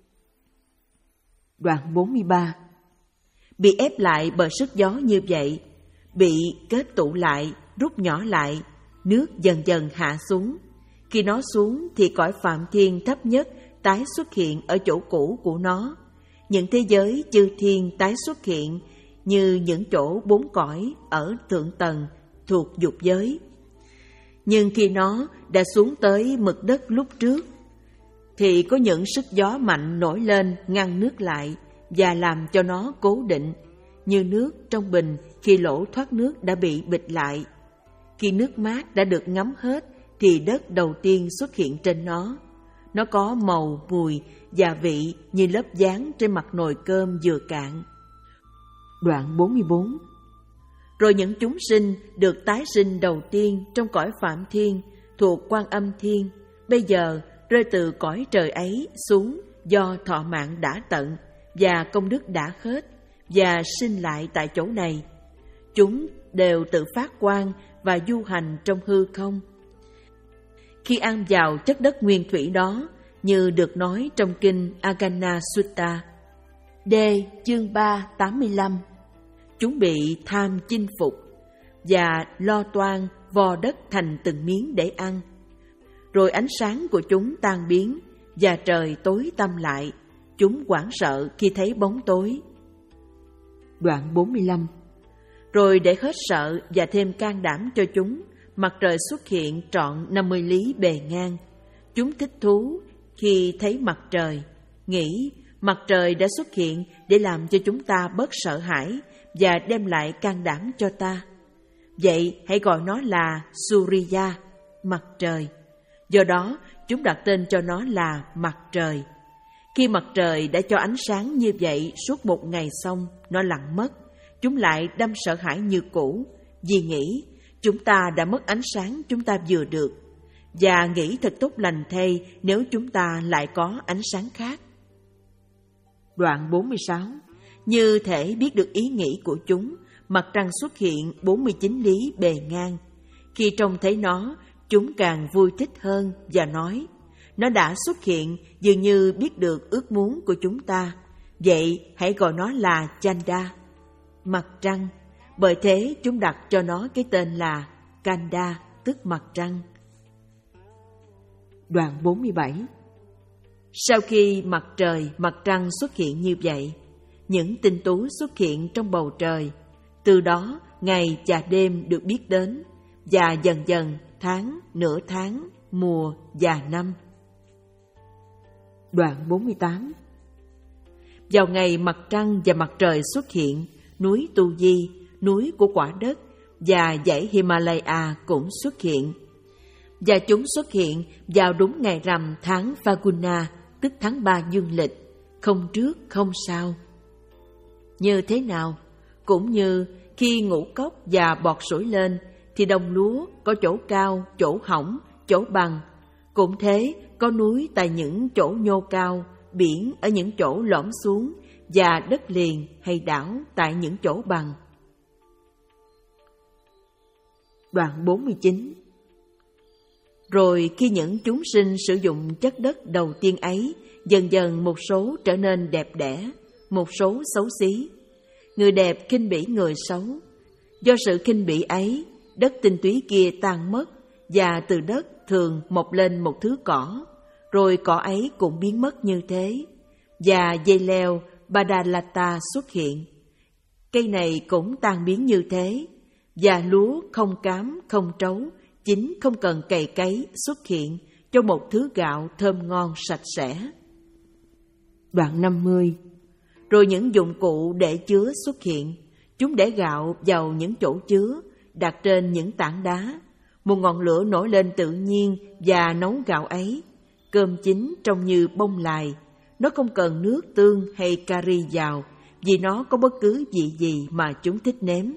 Đoạn bốn mươi ba. Bị ép lại bởi sức gió như vậy, bị kết tụ lại, rút nhỏ lại, nước dần dần hạ xuống. Khi nó xuống thì cõi phạm thiên thấp nhất tái xuất hiện ở chỗ cũ của nó. Những thế giới chư thiên tái xuất hiện như những chỗ bốn cõi ở thượng tầng thuộc dục giới. Nhưng khi nó đã xuống tới mực đất lúc trước, thì có những sức gió mạnh nổi lên ngăn nước lại và làm cho nó cố định, như nước trong bình khi lỗ thoát nước đã bị bịt lại. Khi nước mát đã được ngấm hết thì đất đầu tiên xuất hiện trên nó. Nó có màu, mùi và vị như lớp dán trên mặt nồi cơm vừa cạn. Đoạn bốn mươi bốn. Rồi những chúng sinh được tái sinh đầu tiên trong cõi phạm thiên thuộc Quan Âm Thiên, bây giờ rơi từ cõi trời ấy xuống do thọ mạng đã tận và công đức đã hết, và sinh lại tại chỗ này. Chúng đều tự phát quang và du hành trong hư không. Khi ăn vào chất đất nguyên thủy đó, như được nói trong kinh Agana Sutta, D. chương ba tám mươi lăm, chúng bị tham chinh phục và lo toan vò đất thành từng miếng để ăn. Rồi ánh sáng của chúng tan biến và trời tối tăm lại. Chúng hoảng sợ khi thấy bóng tối. Đoạn bốn mươi lăm. Rồi để hết sợ và thêm can đảm cho chúng, mặt trời xuất hiện trọn năm mươi lý bề ngang. Chúng thích thú khi thấy mặt trời, nghĩ mặt trời đã xuất hiện để làm cho chúng ta bớt sợ hãi và đem lại can đảm cho ta. vậy hãy gọi nó là Surya, mặt trời. Do đó, chúng đặt tên cho nó là mặt trời. Khi mặt trời đã cho ánh sáng như vậy suốt một ngày xong, nó lặng mất. Chúng lại đâm sợ hãi như cũ, vì nghĩ chúng ta đã mất ánh sáng chúng ta vừa được, và nghĩ thật tốt lành thay nếu chúng ta lại có ánh sáng khác. Đoạn bốn mươi sáu. Như thể biết được ý nghĩ của chúng, mặt trăng xuất hiện bốn mươi chín lý bề ngang. Khi trông thấy nó, chúng càng vui thích hơn và nói, nó đã xuất hiện dường như biết được ước muốn của chúng ta. Vậy hãy gọi nó là Chanda, mặt trăng. Bởi thế chúng đặt cho nó cái tên là Kanda, tức mặt trăng. Đoạn bốn mươi bảy. Sau khi mặt trời, mặt trăng xuất hiện như vậy, những tinh tú xuất hiện trong bầu trời. Từ đó, ngày và đêm được biết đến, và dần dần tháng, nửa tháng, mùa và năm. Đoạn bốn mươi tám. Vào ngày mặt trăng và mặt trời xuất hiện, núi Tu Di, núi của quả đất, và dãy Himalaya cũng xuất hiện. Và chúng xuất hiện vào đúng ngày rằm tháng Phaguna, tức tháng ba dương lịch, không trước không sau. Như thế nào? Cũng như khi ngũ cốc và bọt sủi lên, thì đồng lúa có chỗ cao, chỗ hõng, chỗ bằng. Cũng thế, có núi tại những chỗ nhô cao, biển ở những chỗ lõm xuống, và đất liền hay đảo tại những chỗ bằng. Đoạn bốn mươi chín. Rồi khi những chúng sinh sử dụng chất đất đầu tiên ấy, dần dần một số trở nên đẹp đẽ, một số xấu xí. Người đẹp khinh bỉ người xấu. Do sự khinh bỉ ấy, đất tinh túy kia tan mất, và từ đất thường mọc lên một thứ cỏ, rồi cỏ ấy cũng biến mất như thế. Và dây leo Badalata xuất hiện. Cây này cũng tan biến như thế. Và lúa không cám, không trấu, chính không cần cày cấy xuất hiện cho một thứ gạo thơm ngon sạch sẽ. Đoạn năm mươi. Rồi những dụng cụ để chứa xuất hiện. Chúng để gạo vào những chỗ chứa, đặt trên những tảng đá. Một ngọn lửa nổi lên tự nhiên và nấu gạo ấy. Cơm chín trông như bông lài. Nó không cần nước tương hay cari vào, vì nó có bất cứ vị gì mà chúng thích nếm.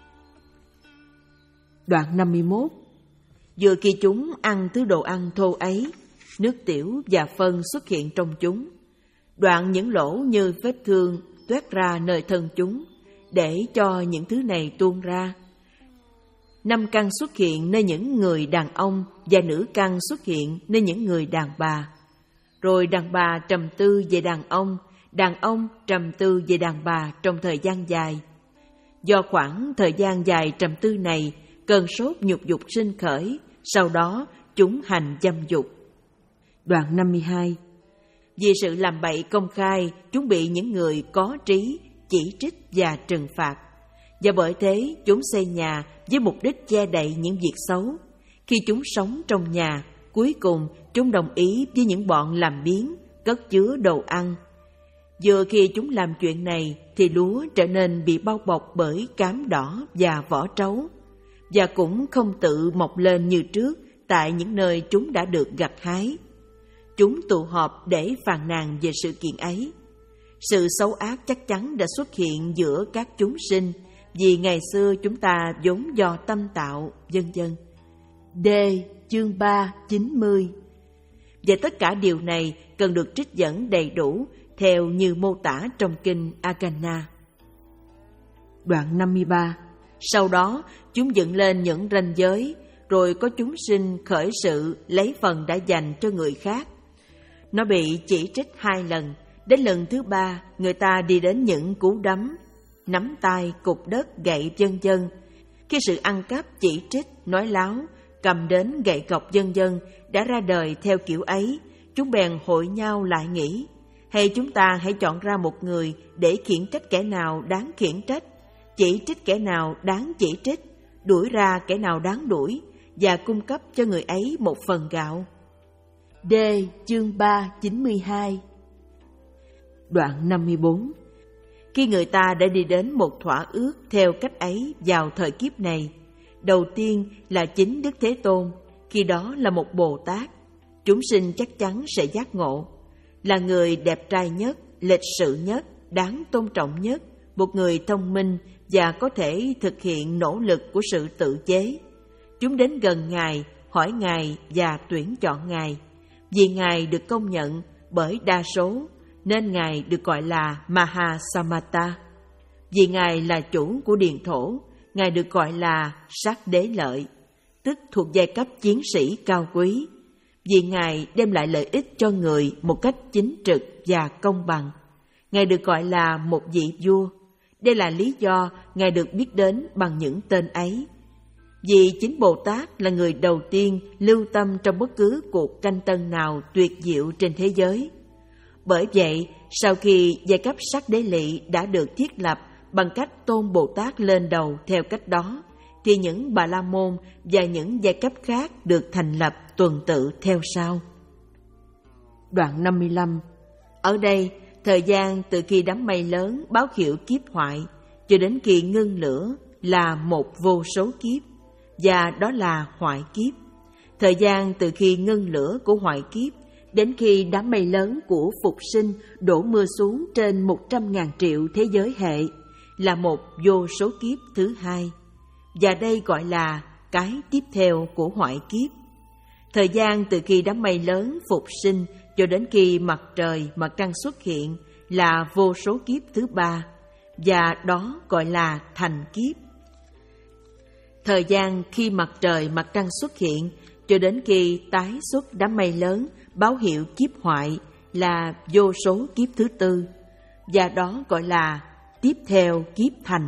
Đoạn năm mươi mốt. Vừa khi chúng ăn thứ đồ ăn thô ấy, nước tiểu và phân xuất hiện trong chúng. Đoạn những lỗ như vết thương toét ra nơi thân chúng, để cho những thứ này tuôn ra. Năm căn xuất hiện nơi những người đàn ông, và nữ căn xuất hiện nơi những người đàn bà. Rồi đàn bà trầm tư về đàn ông, đàn ông trầm tư về đàn bà trong thời gian dài. Do khoảng thời gian dài trầm tư này, cơn sốt nhục dục sinh khởi, sau đó chúng hành dâm dục. Đoạn năm mươi hai. Vì sự làm bậy công khai, chúng bị những người có trí chỉ trích và trừng phạt. Và bởi thế chúng xây nhà với mục đích che đậy những việc xấu. Khi chúng sống trong nhà, cuối cùng chúng đồng ý với những bọn làm biếng, cất chứa đồ ăn. Vừa khi chúng làm chuyện này thì lúa trở nên bị bao bọc bởi cám đỏ và vỏ trấu, và cũng không tự mọc lên như trước tại những nơi chúng đã được gặt hái. Chúng tụ họp để phàn nàn về sự kiện ấy. Sự xấu ác chắc chắn đã xuất hiện giữa các chúng sinh, vì ngày xưa chúng ta vốn do tâm tạo, vân vân. D. Chương ba chín mươi. Và tất cả điều này cần được trích dẫn đầy đủ theo như mô tả trong kinh Agana. Đoạn năm mươi ba. Sau đó chúng dựng lên những ranh giới, rồi có chúng sinh khởi sự lấy phần đã dành cho người khác. Nó bị chỉ trích hai lần. Đến lần thứ ba, người ta đi đến những cú đấm, nắm tay, cục đất, gậy vân vân. Khi sự ăn cắp, chỉ trích, nói láo, cầm đến gậy gộc vân vân đã ra đời theo kiểu ấy, chúng bèn hội nhau lại nghĩ, hay chúng ta hãy chọn ra một người để khiển trách kẻ nào đáng khiển trách, chỉ trích kẻ nào đáng chỉ trích, đuổi ra kẻ nào đáng đuổi, và cung cấp cho người ấy một phần gạo. D. Chương ba chín mươi hai. Đoạn năm mươi bốn. Khi người ta đã đi đến một thỏa ước theo cách ấy vào thời kiếp này, đầu tiên là chính Đức Thế Tôn, khi đó là một Bồ Tát. Chúng sinh chắc chắn sẽ giác ngộ. Là người đẹp trai nhất, lịch sự nhất, đáng tôn trọng nhất, một người thông minh và có thể thực hiện nỗ lực của sự tự chế. Chúng đến gần Ngài, hỏi Ngài và tuyển chọn Ngài. Vì Ngài được công nhận bởi đa số, nên Ngài được gọi là Mahasamata. Vì Ngài là chủ của điền thổ, Ngài được gọi là Sát Đế Lợi, tức thuộc giai cấp chiến sĩ cao quý. Vì Ngài đem lại lợi ích cho người một cách chính trực và công bằng, Ngài được gọi là một vị vua. Đây là lý do Ngài được biết đến bằng những tên ấy. Vì chính Bồ Tát là người đầu tiên lưu tâm trong bất cứ cuộc canh tân nào tuyệt diệu trên thế giới. Bởi vậy, sau khi giai cấp Sắc Đế Lị đã được thiết lập bằng cách tôn Bồ Tát lên đầu theo cách đó, thì những Bà La Môn và những giai cấp khác được thành lập tuần tự theo sau. Đoạn năm mươi lăm. Ở đây, thời gian từ khi đám mây lớn báo hiệu kiếp hoại cho đến khi ngưng lửa là một vô số kiếp, và đó là hoại kiếp. Thời gian từ khi ngưng lửa của hoại kiếp đến khi đám mây lớn của phục sinh đổ mưa xuống trên một trăm ngàn triệu thế giới hệ là một vô số kiếp thứ hai, và đây gọi là cái tiếp theo của hoại kiếp. Thời gian từ khi đám mây lớn phục sinh cho đến khi mặt trời, mặt trăng xuất hiện là vô số kiếp thứ ba, và đó gọi là thành kiếp. Thời gian khi mặt trời, mặt trăng xuất hiện cho đến khi tái xuất đám mây lớn báo hiệu kiếp hoại là vô số kiếp thứ tư, và đó gọi là tiếp theo kiếp thành.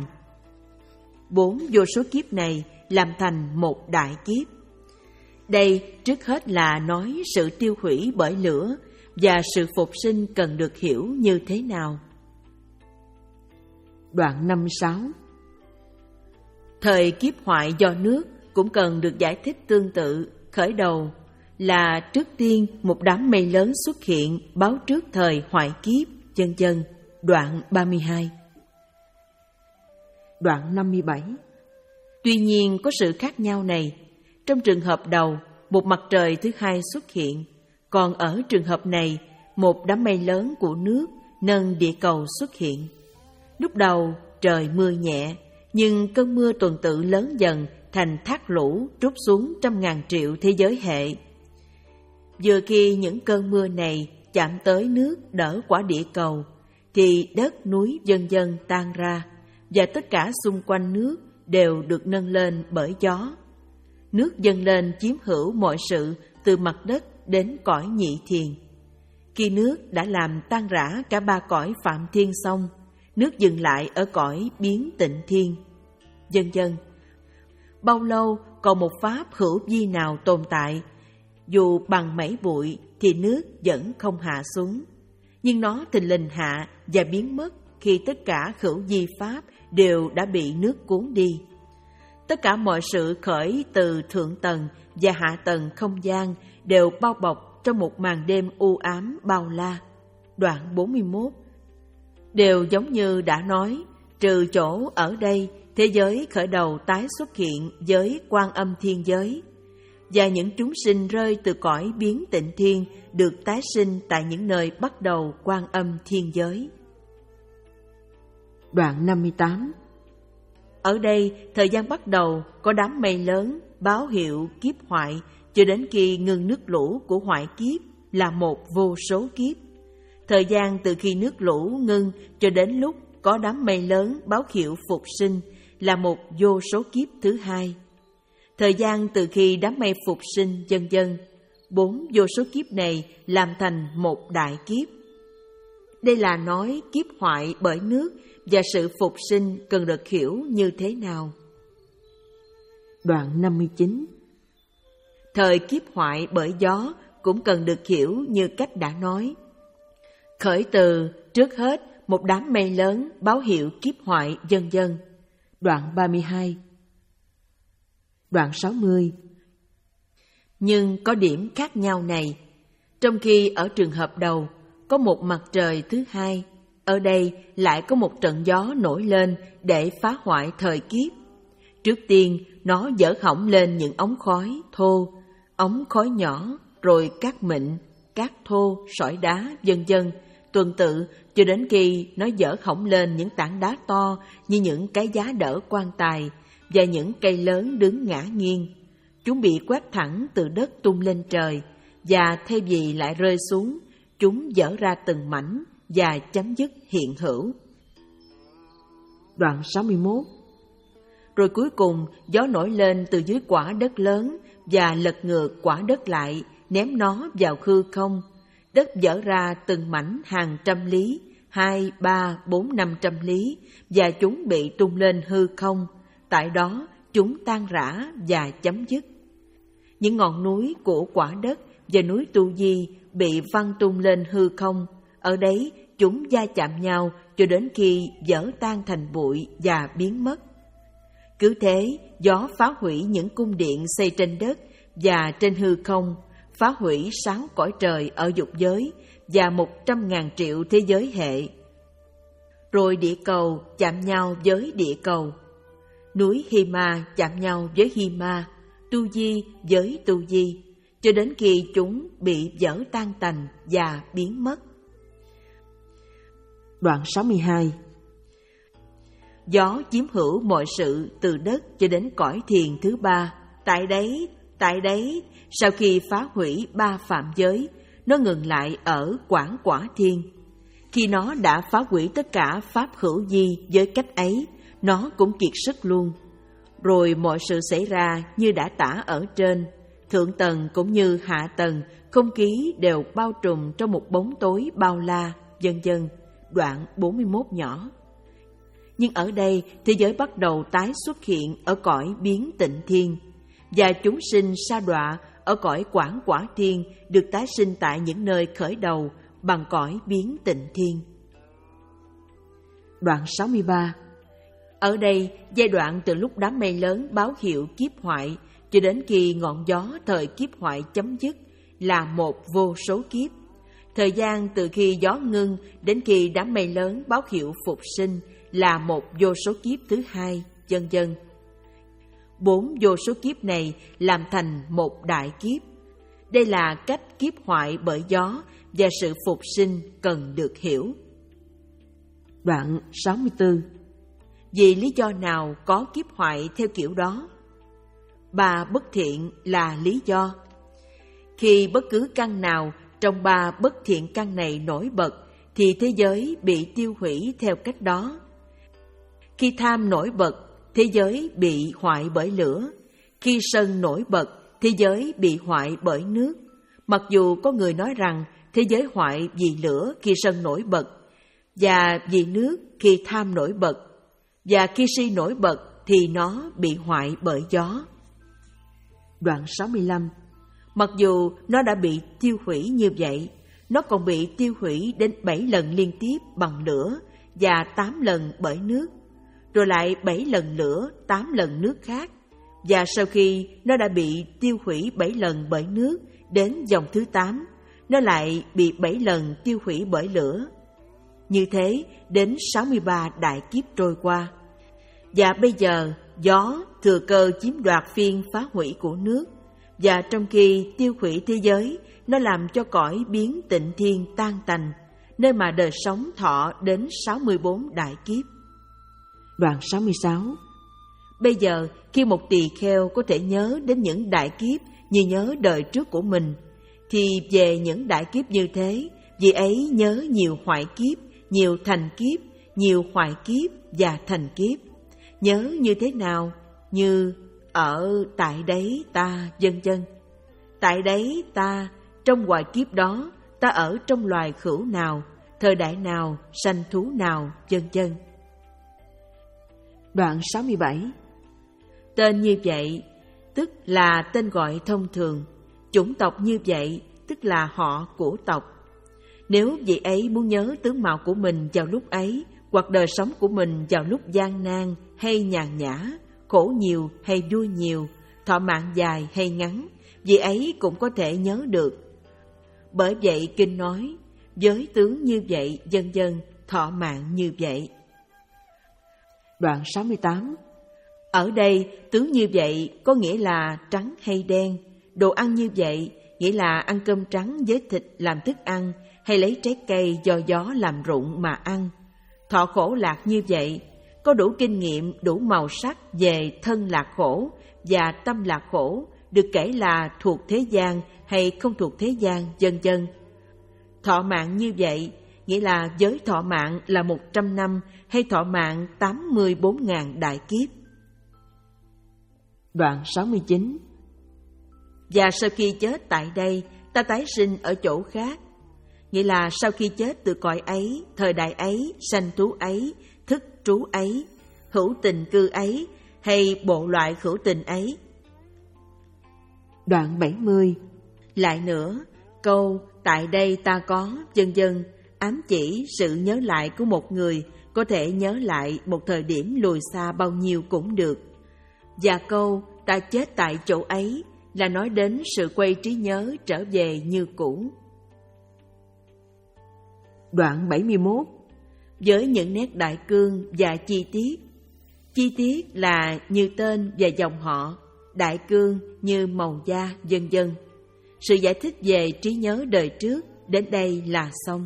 Bốn vô số kiếp này làm thành một đại kiếp. Đây trước hết là nói sự tiêu hủy bởi lửa và sự phục sinh cần được hiểu như thế nào. Đoạn năm mươi sáu. Thời kiếp hoại do nước cũng cần được giải thích tương tự. Khởi đầu là trước tiên một đám mây lớn xuất hiện báo trước thời hoại kiếp, vân vân. Đoạn ba mươi hai. Đoạn năm mươi bảy. Tuy nhiên có sự khác nhau này. Trong trường hợp đầu, một mặt trời thứ hai xuất hiện, còn ở trường hợp này, một đám mây lớn của nước nâng địa cầu xuất hiện. Lúc đầu trời mưa nhẹ, nhưng cơn mưa tuần tự lớn dần thành thác lũ trút xuống trăm ngàn triệu thế giới hệ. Vừa khi những cơn mưa này chạm tới nước đỡ quả địa cầu, thì đất núi vân vân tan ra, và tất cả xung quanh nước đều được nâng lên bởi gió. Nước dâng lên chiếm hữu mọi sự từ mặt đất đến cõi nhị thiền. Khi nước đã làm tan rã cả ba cõi phạm thiên xong, nước dừng lại ở cõi biến tịnh thiên, vân vân. Bao lâu còn một pháp hữu vi nào tồn tại, dù bằng mảy bụi thì nước vẫn không hạ xuống, nhưng nó thình lình hạ và biến mất khi tất cả hữu vi pháp đều đã bị nước cuốn đi. Tất cả mọi sự khởi từ thượng tầng và hạ tầng không gian đều bao bọc trong một màn đêm u ám bao la. Đoạn bốn mươi mốt. Đều giống như đã nói, trừ chỗ ở đây, thế giới khởi đầu tái xuất hiện với Quan Âm thiên giới, và những chúng sinh rơi từ cõi biến tịnh thiên được tái sinh tại những nơi bắt đầu Quan Âm thiên giới. Đoạn năm mươi tám. Ở đây, thời gian bắt đầu có đám mây lớn báo hiệu kiếp hoại cho đến khi ngừng nước lũ của hoại kiếp là một vô số kiếp. Thời gian từ khi nước lũ ngưng cho đến lúc có đám mây lớn báo hiệu phục sinh là một vô số kiếp thứ hai. Thời gian từ khi đám mây phục sinh, vân vân. Bốn vô số kiếp này làm thành một đại kiếp. Đây là nói kiếp hoại bởi nước và sự phục sinh cần được hiểu như thế nào. Đoạn năm mươi chín. Thời kiếp hoại bởi gió cũng cần được hiểu như cách đã nói. Khởi từ trước hết một đám mây lớn báo hiệu kiếp hoại, vân vân. Đoạn ba mươi hai. Đoạn sáu mươi. Nhưng có điểm khác nhau này. Trong khi ở trường hợp đầu có một mặt trời thứ hai, ở đây lại có một trận gió nổi lên để phá hoại thời kiếp. Trước tiên, nó dở hỏng lên những ống khói thô, ống khói nhỏ, rồi cát mịn, cát thô, sỏi đá, vân vân, tuần tự cho đến khi nó dở hỏng lên những tảng đá to như những cái giá đỡ quan tài và những cây lớn đứng ngả nghiêng. Chúng bị quét thẳng từ đất tung lên trời, và thay vì lại rơi xuống, chúng dở ra từng mảnh và chấm dứt hiện hữu. Đoạn sáu mươi mốt. Rồi cuối cùng, gió nổi lên từ dưới quả đất lớn và lật ngược quả đất lại, ném nó vào hư không. Đất dở ra từng mảnh hàng trăm lý, hai, ba, bốn, năm trăm lý, và chúng bị tung lên hư không. Tại đó, chúng tan rã và chấm dứt. Những ngọn núi của quả đất và núi Tu Di bị văng tung lên hư không. Ở đấy, chúng va chạm nhau cho đến khi vỡ tan thành bụi và biến mất. Cứ thế, gió phá hủy những cung điện xây trên đất và trên hư không, phá hủy sáu cõi trời ở dục giới và một trăm ngàn triệu thế giới hệ. Rồi địa cầu chạm nhau với địa cầu, núi Hima chạm nhau với Hima, Tu Di với Tu Di, cho đến khi chúng bị vỡ tan tành và biến mất. Đoạn sáu mươi hai. Gió chiếm hữu mọi sự từ đất cho đến cõi thiền thứ ba. Tại đấy, tại đấy, sau khi phá hủy ba phạm giới, nó ngừng lại ở Quảng Quả Thiên. Khi nó đã phá hủy tất cả pháp hữu di với cách ấy, nó cũng kiệt sức luôn. Rồi mọi sự xảy ra như đã tả ở trên, thượng tầng cũng như hạ tầng, không khí đều bao trùm trong một bóng tối bao la, vân vân. Đoạn bốn mươi mốt nhỏ. Nhưng ở đây, thế giới bắt đầu tái xuất hiện ở cõi biến tịnh thiên, và chúng sinh sa đọa ở cõi Quảng Quả Thiên được tái sinh tại những nơi khởi đầu bằng cõi biến tịnh thiên. Đoạn sáu mươi ba. Ở đây, giai đoạn từ lúc đám mây lớn báo hiệu kiếp hoại cho đến khi ngọn gió thời kiếp hoại chấm dứt là một vô số kiếp. Thời gian từ khi gió ngưng đến khi đám mây lớn báo hiệu phục sinh là một vô số kiếp thứ hai, vân vân. Bốn vô số kiếp này làm thành một đại kiếp. Đây là cách kiếp hoại bởi gió và sự phục sinh cần được hiểu. Đoạn sáu mươi tư. Vì lý do nào có kiếp hoại theo kiểu đó? Ba bất thiện là lý do. Khi bất cứ căn nào trong ba bất thiện căn này nổi bật, thì thế giới bị tiêu hủy theo cách đó. Khi tham nổi bật, thế giới bị hoại bởi lửa. Khi sân nổi bật, thế giới bị hoại bởi nước. Mặc dù có người nói rằng thế giới hoại vì lửa khi sân nổi bật, và vì nước khi tham nổi bật, và khi si nổi bật thì nó bị hoại bởi gió. Đoạn sáu mươi lăm. Mặc dù nó đã bị tiêu hủy như vậy, nó còn bị tiêu hủy đến bảy lần liên tiếp bằng lửa và tám lần bởi nước, rồi lại bảy lần lửa, tám lần nước khác. Và sau khi nó đã bị tiêu hủy bảy lần bởi nước đến dòng thứ tám, nó lại bị bảy lần tiêu hủy bởi lửa. Như thế đến sáu mươi ba đại kiếp trôi qua. Và bây giờ gió thừa cơ chiếm đoạt phiên phá hủy của nước, và trong khi tiêu hủy thế giới, nó làm cho cõi biến tịnh thiên tan tành, nơi mà đời sống thọ đến sáu mươi bốn đại kiếp. Đoạn sáu mươi sáu. Bây giờ, khi một tỳ kheo có thể nhớ đến những đại kiếp như nhớ đời trước của mình, thì về những đại kiếp như thế, vị ấy nhớ nhiều hoại kiếp, nhiều thành kiếp, nhiều hoại kiếp và thành kiếp. Nhớ như thế nào? Như ở tại đấy ta, vân vân. Tại đấy ta, trong hoại kiếp đó, ta ở trong loài hữu nào, thời đại nào, sanh thú nào, vân vân. Đoạn sáu mươi bảy. Tên như vậy, tức là tên gọi thông thường. Chủng tộc như vậy, tức là họ của tộc. Nếu vị ấy muốn nhớ tướng mạo của mình vào lúc ấy, hoặc đời sống của mình vào lúc gian nan hay nhàn nhã, khổ nhiều hay vui nhiều, thọ mạng dài hay ngắn, vị ấy cũng có thể nhớ được. Bởi vậy kinh nói, với tướng như vậy, vân vân, thọ mạng như vậy. Đoạn sáu mươi tám. Ở đây, tướng như vậy có nghĩa là trắng hay đen, đồ ăn như vậy nghĩa là ăn cơm trắng với thịt làm thức ăn, hay lấy trái cây do gió làm rụng mà ăn. Thọ khổ lạc như vậy, có đủ kinh nghiệm, đủ màu sắc về thân lạc khổ và tâm lạc khổ, được kể là thuộc thế gian hay không thuộc thế gian, vân vân. Thọ mạng như vậy, nghĩa là giới thọ mạng là một trăm năm hay thọ mạng tám mươi bốn ngàn đại kiếp. Đoạn sáu mươi chín. Và sau khi chết tại đây, ta tái sinh ở chỗ khác. Nghĩa là sau khi chết từ cõi ấy, thời đại ấy, sanh thú ấy, thức trú ấy, hữu tình cư ấy, hay bộ loại hữu tình ấy. Đoạn bảy mươi. Lại nữa, câu tại đây ta có, vân vân, ám chỉ sự nhớ lại của một người có thể nhớ lại một thời điểm lùi xa bao nhiêu cũng được. Và câu ta chết tại chỗ ấy là nói đến sự quay trí nhớ trở về như cũ. Đoạn bảy mươi mốt. Với những nét đại cương và chi tiết. Chi tiết là như tên và dòng họ, đại cương như màu da, vân vân. Sự giải thích về trí nhớ đời trước đến đây là xong.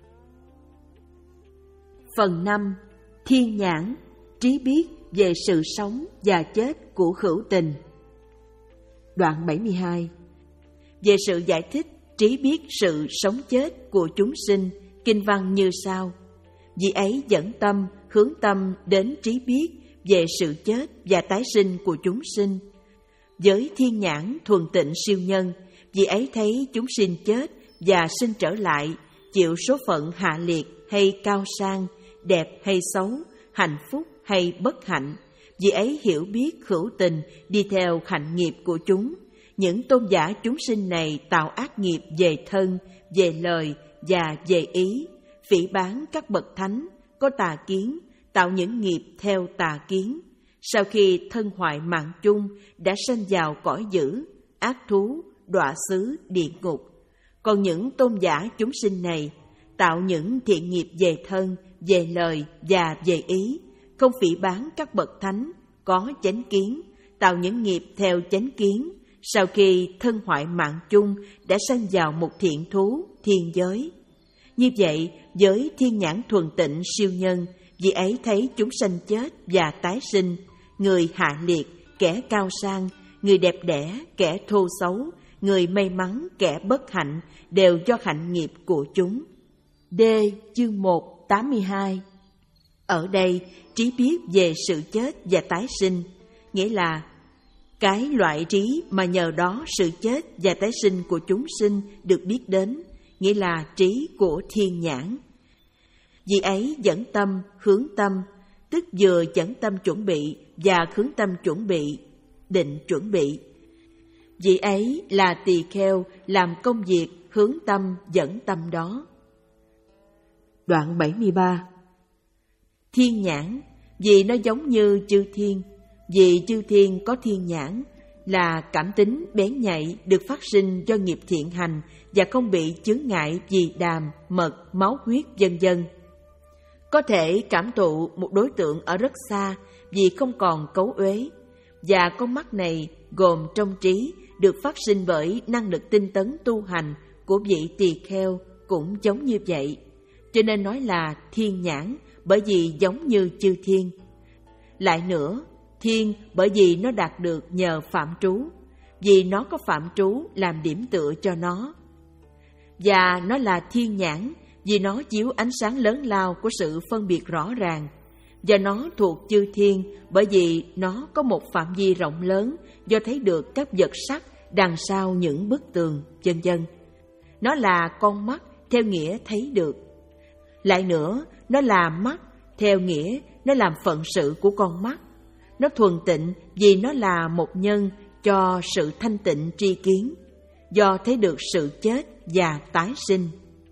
Phần năm. Thiên nhãn, trí biết về sự sống và chết của hữu tình. Đoạn bảy mươi hai. Về sự giải thích trí biết sự sống chết của chúng sinh, kinh văn như sau. Vì ấy dẫn tâm, hướng tâm đến trí biết về sự chết và tái sinh của chúng sinh. Với thiên nhãn thuần tịnh siêu nhân, vì ấy thấy chúng sinh chết và sinh trở lại, chịu số phận hạ liệt hay cao sang, đẹp hay xấu, hạnh phúc hay bất hạnh. Vì ấy hiểu biết hữu tình đi theo hạnh nghiệp của chúng. Những tôn giả chúng sinh này tạo ác nghiệp về thân, về lời và về ý, phỉ báng các bậc thánh, có tà kiến, tạo những nghiệp theo tà kiến. Sau khi thân hoại mạng chung, đã sanh vào cõi dữ, ác thú, đọa xứ, địa ngục. Còn những tôn giả chúng sinh này tạo những thiện nghiệp về thân, về lời và về ý, không phỉ báng các bậc thánh, có chánh kiến, tạo những nghiệp theo chánh kiến. Sau khi thân hoại mạng chung, đã sanh vào một thiện thú, thiên giới. Như vậy, với thiên nhãn thuần tịnh siêu nhân, vì ấy thấy chúng sanh chết và tái sinh, người hạ liệt, kẻ cao sang, người đẹp đẽ, kẻ thô xấu, người may mắn, kẻ bất hạnh, đều do hạnh nghiệp của chúng. D. Chương một, tám mươi hai. Ở đây, trí biết về sự chết và tái sinh, nghĩa là cái loại trí mà nhờ đó sự chết và tái sinh của chúng sinh được biết đến, nghĩa là trí của thiên nhãn. Vì ấy dẫn tâm, hướng tâm, tức vừa dẫn tâm chuẩn bị và hướng tâm chuẩn bị, định chuẩn bị. Vì ấy là tỳ kheo làm công việc hướng tâm dẫn tâm đó. Đoạn bảy mươi ba. Thiên nhãn, vì nó giống như chư thiên, vì chư thiên có thiên nhãn, là cảm tính bén nhạy được phát sinh do nghiệp thiện hành và không bị chướng ngại vì đàm, mật, máu huyết vân vân. Có thể cảm thụ một đối tượng ở rất xa vì không còn cấu uế, và con mắt này gồm trong trí được phát sinh bởi năng lực tinh tấn tu hành của vị tỳ kheo cũng giống như vậy. Cho nên nói là thiên nhãn bởi vì giống như chư thiên. Lại nữa, thiên bởi vì nó đạt được nhờ phạm trú, vì nó có phạm trú làm điểm tựa cho nó. Và nó là thiên nhãn vì nó chiếu ánh sáng lớn lao của sự phân biệt rõ ràng. Và nó thuộc chư thiên bởi vì nó có một phạm vi rộng lớn do thấy được các vật sắc đằng sau những bức tường, vân vân. Nó là con mắt theo nghĩa thấy được. Lại nữa, nó là mắt theo nghĩa nó làm phận sự của con mắt. Nó thuần tịnh vì nó là một nhân cho sự thanh tịnh tri kiến, do thấy được sự chết và tái sinh.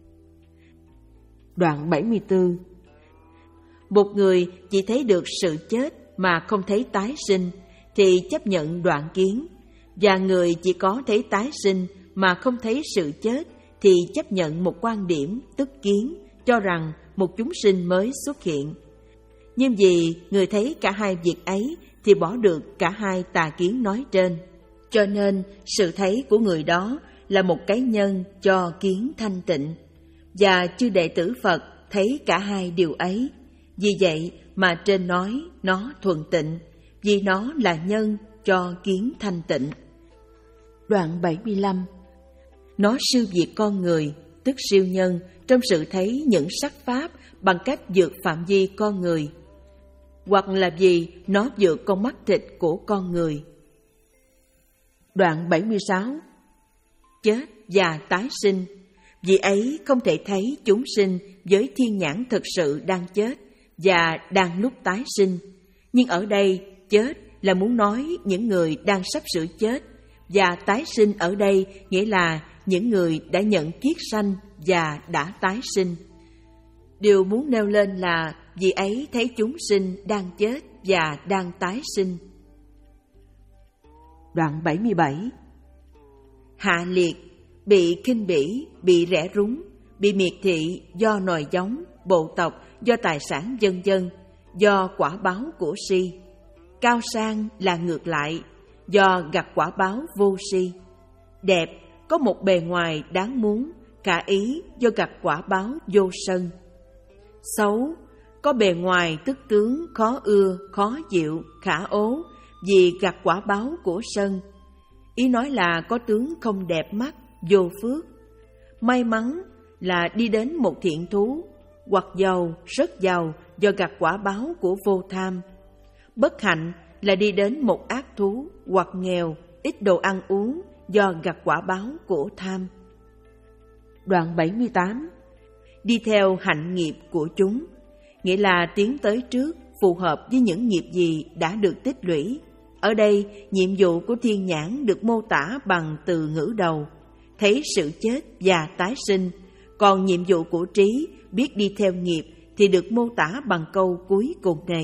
Đoạn bảy mươi tư. Một người chỉ thấy được sự chết mà không thấy tái sinh thì chấp nhận đoạn kiến, và người chỉ có thấy tái sinh mà không thấy sự chết thì chấp nhận một quan điểm tức kiến, cho rằng một chúng sinh mới xuất hiện. Nhưng vì người thấy cả hai việc ấy thì bỏ được cả hai tà kiến nói trên. Cho nên sự thấy của người đó là một cái nhân cho kiến thanh tịnh. Và chư đệ tử Phật thấy cả hai điều ấy. Vì vậy mà trên nói nó thuần tịnh, vì nó là nhân cho kiến thanh tịnh. Đoạn bảy mươi lăm. Nó siêu việt con người, tức siêu nhân, trong sự thấy những sắc pháp bằng cách vượt phạm vi con người, hoặc là vì nó vượt con mắt thịt của con người. Đoạn bảy mươi sáu. Chết và tái sinh, vì ấy không thể thấy chúng sinh với thiên nhãn thực sự đang chết và đang lúc tái sinh. Nhưng ở đây chết là muốn nói những người đang sắp sửa chết, và tái sinh ở đây nghĩa là những người đã nhận kiết sanh và đã tái sinh. Điều muốn nêu lên là vì ấy thấy chúng sinh đang chết và đang tái sinh. Đoạn bảy mươi bảy. Hạ liệt, bị khinh bỉ, bị rẽ rúng, bị miệt thị do nòi giống, bộ tộc, do tài sản vân vân, do quả báo của si. Cao sang là ngược lại, do gặt quả báo vô si. Đẹp, có một bề ngoài đáng muốn, cả ý do gặt quả báo vô sân. Xấu, có bề ngoài tức tướng khó ưa, khó chịu, khả ố, vì gặt quả báo của sân. Ý nói là có tướng không đẹp mắt, vô phước. May mắn là đi đến một thiện thú, hoặc giàu, rất giàu do gặt quả báo của vô tham. Bất hạnh là đi đến một ác thú, hoặc nghèo, ít đồ ăn uống do gặt quả báo của tham. Đoạn bảy mươi tám. Đi theo hạnh nghiệp của chúng, nghĩa là tiến tới trước phù hợp với những nghiệp gì đã được tích lũy. Ở đây, nhiệm vụ của thiên nhãn được mô tả bằng từ ngữ đầu, thấy sự chết và tái sinh, còn nhiệm vụ của trí, biết đi theo nghiệp, thì được mô tả bằng câu cuối cùng này.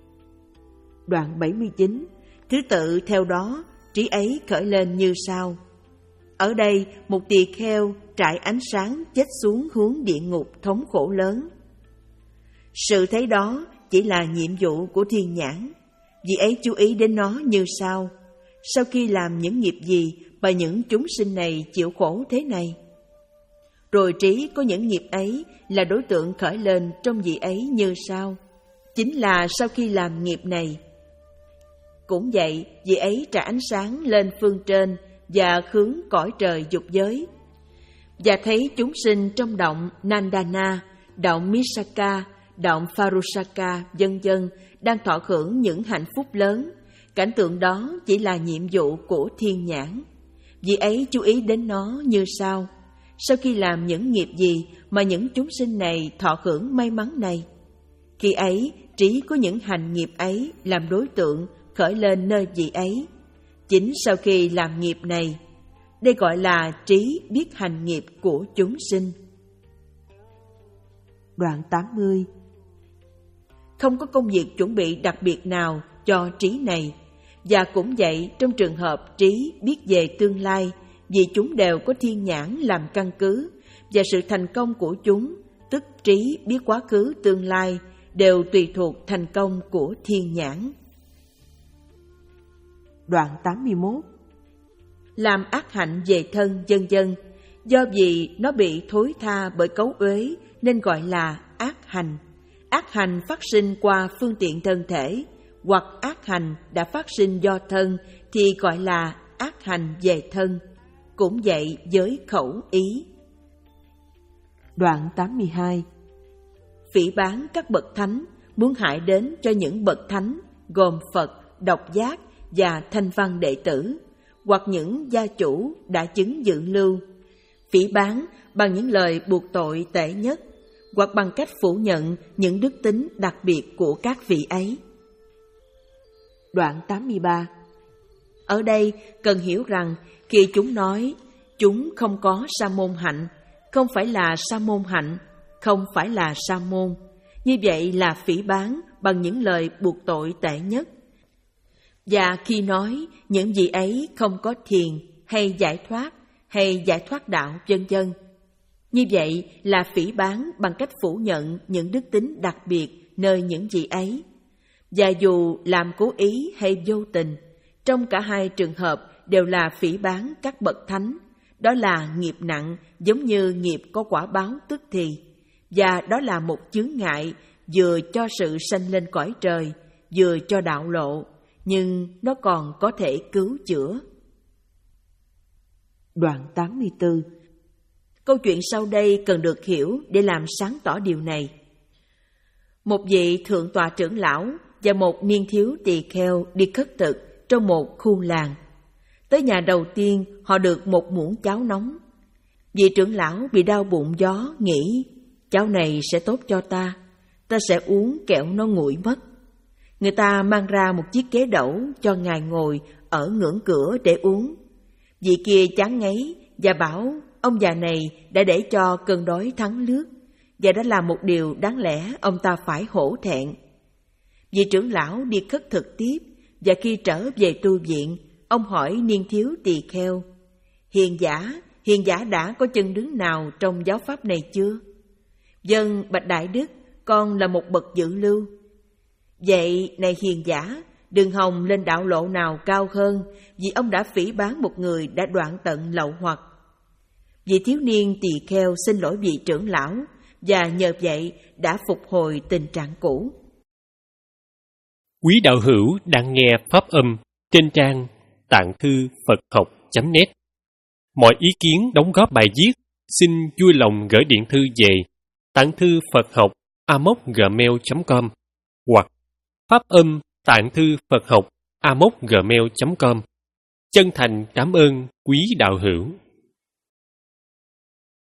Đoạn bảy mươi chín. Thứ tự theo đó, trí ấy khởi lên như sau. Ở đây, một tỳ kheo trải ánh sáng chết xuống hướng địa ngục thống khổ lớn. Sự thấy đó chỉ là nhiệm vụ của thiên nhãn, vì ấy chú ý đến nó như sau. Sau khi làm những nghiệp gì mà những chúng sinh này chịu khổ thế này? Rồi trí có những nghiệp ấy là đối tượng khởi lên trong vị ấy như sau. Chính là sau khi làm nghiệp này. Cũng vậy, vị ấy trả ánh sáng lên phương trên và hướng cõi trời dục giới, và thấy chúng sinh trong động Nandana, động Misaka, động Farusaka, vân vân đang thọ hưởng những hạnh phúc lớn. Cảnh tượng đó chỉ là nhiệm vụ của thiên nhãn. Vì ấy chú ý đến nó như sau. Sau khi làm những nghiệp gì mà những chúng sinh này thọ hưởng may mắn này? Khi ấy, trí của những hành nghiệp ấy làm đối tượng khởi lên nơi vị ấy. Chính sau khi làm nghiệp này, đây gọi là trí biết hành nghiệp của chúng sinh. Đoạn tám mươi. Không có công việc chuẩn bị đặc biệt nào cho trí này, và cũng vậy trong trường hợp trí biết về tương lai, vì chúng đều có thiên nhãn làm căn cứ, và sự thành công của chúng, tức trí biết quá khứ tương lai, đều tùy thuộc thành công của thiên nhãn. Đoạn tám mươi mốt. Làm ác hạnh về thân vân vân, do vì nó bị thối tha bởi cấu uế nên gọi là ác hành. Ác hành phát sinh qua phương tiện thân thể, hoặc ác hành đã phát sinh do thân thì gọi là ác hành về thân. Cũng vậy với khẩu ý. Đoạn tám mươi hai. Phỉ báng các bậc thánh, muốn hại đến cho những bậc thánh gồm Phật, độc giác và thanh văn đệ tử, hoặc những gia chủ đã chứng dự lưu. Phỉ báng bằng những lời buộc tội tệ nhất, hoặc bằng cách phủ nhận những đức tính đặc biệt của các vị ấy. Đoạn tám mươi ba. Ở đây cần hiểu rằng khi chúng nói chúng không có sa môn hạnh, không phải là sa môn hạnh, không phải là sa môn, như vậy là phỉ báng bằng những lời buộc tội tệ nhất. Và khi nói những vị ấy không có thiền hay giải thoát hay giải thoát đạo vân vân, như vậy là phỉ báng bằng cách phủ nhận những đức tính đặc biệt nơi những gì ấy. Và dù làm cố ý hay vô tình, trong cả hai trường hợp đều là phỉ báng các bậc thánh. Đó là nghiệp nặng, giống như nghiệp có quả báo tức thì. Và đó là một chướng ngại vừa cho sự sanh lên cõi trời, vừa cho đạo lộ, nhưng nó còn có thể cứu chữa. Đoạn tám mươi tư. Câu chuyện sau đây cần được hiểu để làm sáng tỏ điều này. Một vị thượng tọa trưởng lão và một niên thiếu tỳ kheo đi khất thực trong một khu làng. Tới nhà đầu tiên, họ được một muỗng cháo nóng. Vị trưởng lão bị đau bụng gió, nghĩ cháo này sẽ tốt cho ta, ta sẽ uống kẻo nó nguội mất. Người ta mang ra một chiếc ghế đẩu cho ngài ngồi ở ngưỡng cửa để uống. Vị kia chán ngấy và bảo ông già này đã để cho cơn đói thắng lướt, và đó là một điều đáng lẽ ông ta phải hổ thẹn. Vị trưởng lão đi khất thực tiếp, và khi trở về tu viện, ông hỏi niên thiếu tỳ kheo: Hiền giả, hiền giả đã có chân đứng nào trong giáo pháp này chưa? Vâng, bạch đại đức, con là một bậc dự lưu. Vậy này hiền giả, đừng hòng lên đạo lộ nào cao hơn, vì ông đã phỉ báng một người đã đoạn tận lậu hoặc. Vị thiếu niên tỳ kheo xin lỗi vị trưởng lão, và nhờ vậy đã phục hồi tình trạng cũ. Quý đạo hữu đang nghe pháp âm trên trang tạng thư Phật học chấm net. Mọi ý kiến đóng góp bài viết xin vui lòng gửi điện thư về tạng thư Phật học a m o c gmail chấm com hoặc pháp âm tạng thư Phật học a m o c gmail chấm com. Chân thành cảm ơn quý đạo hữu.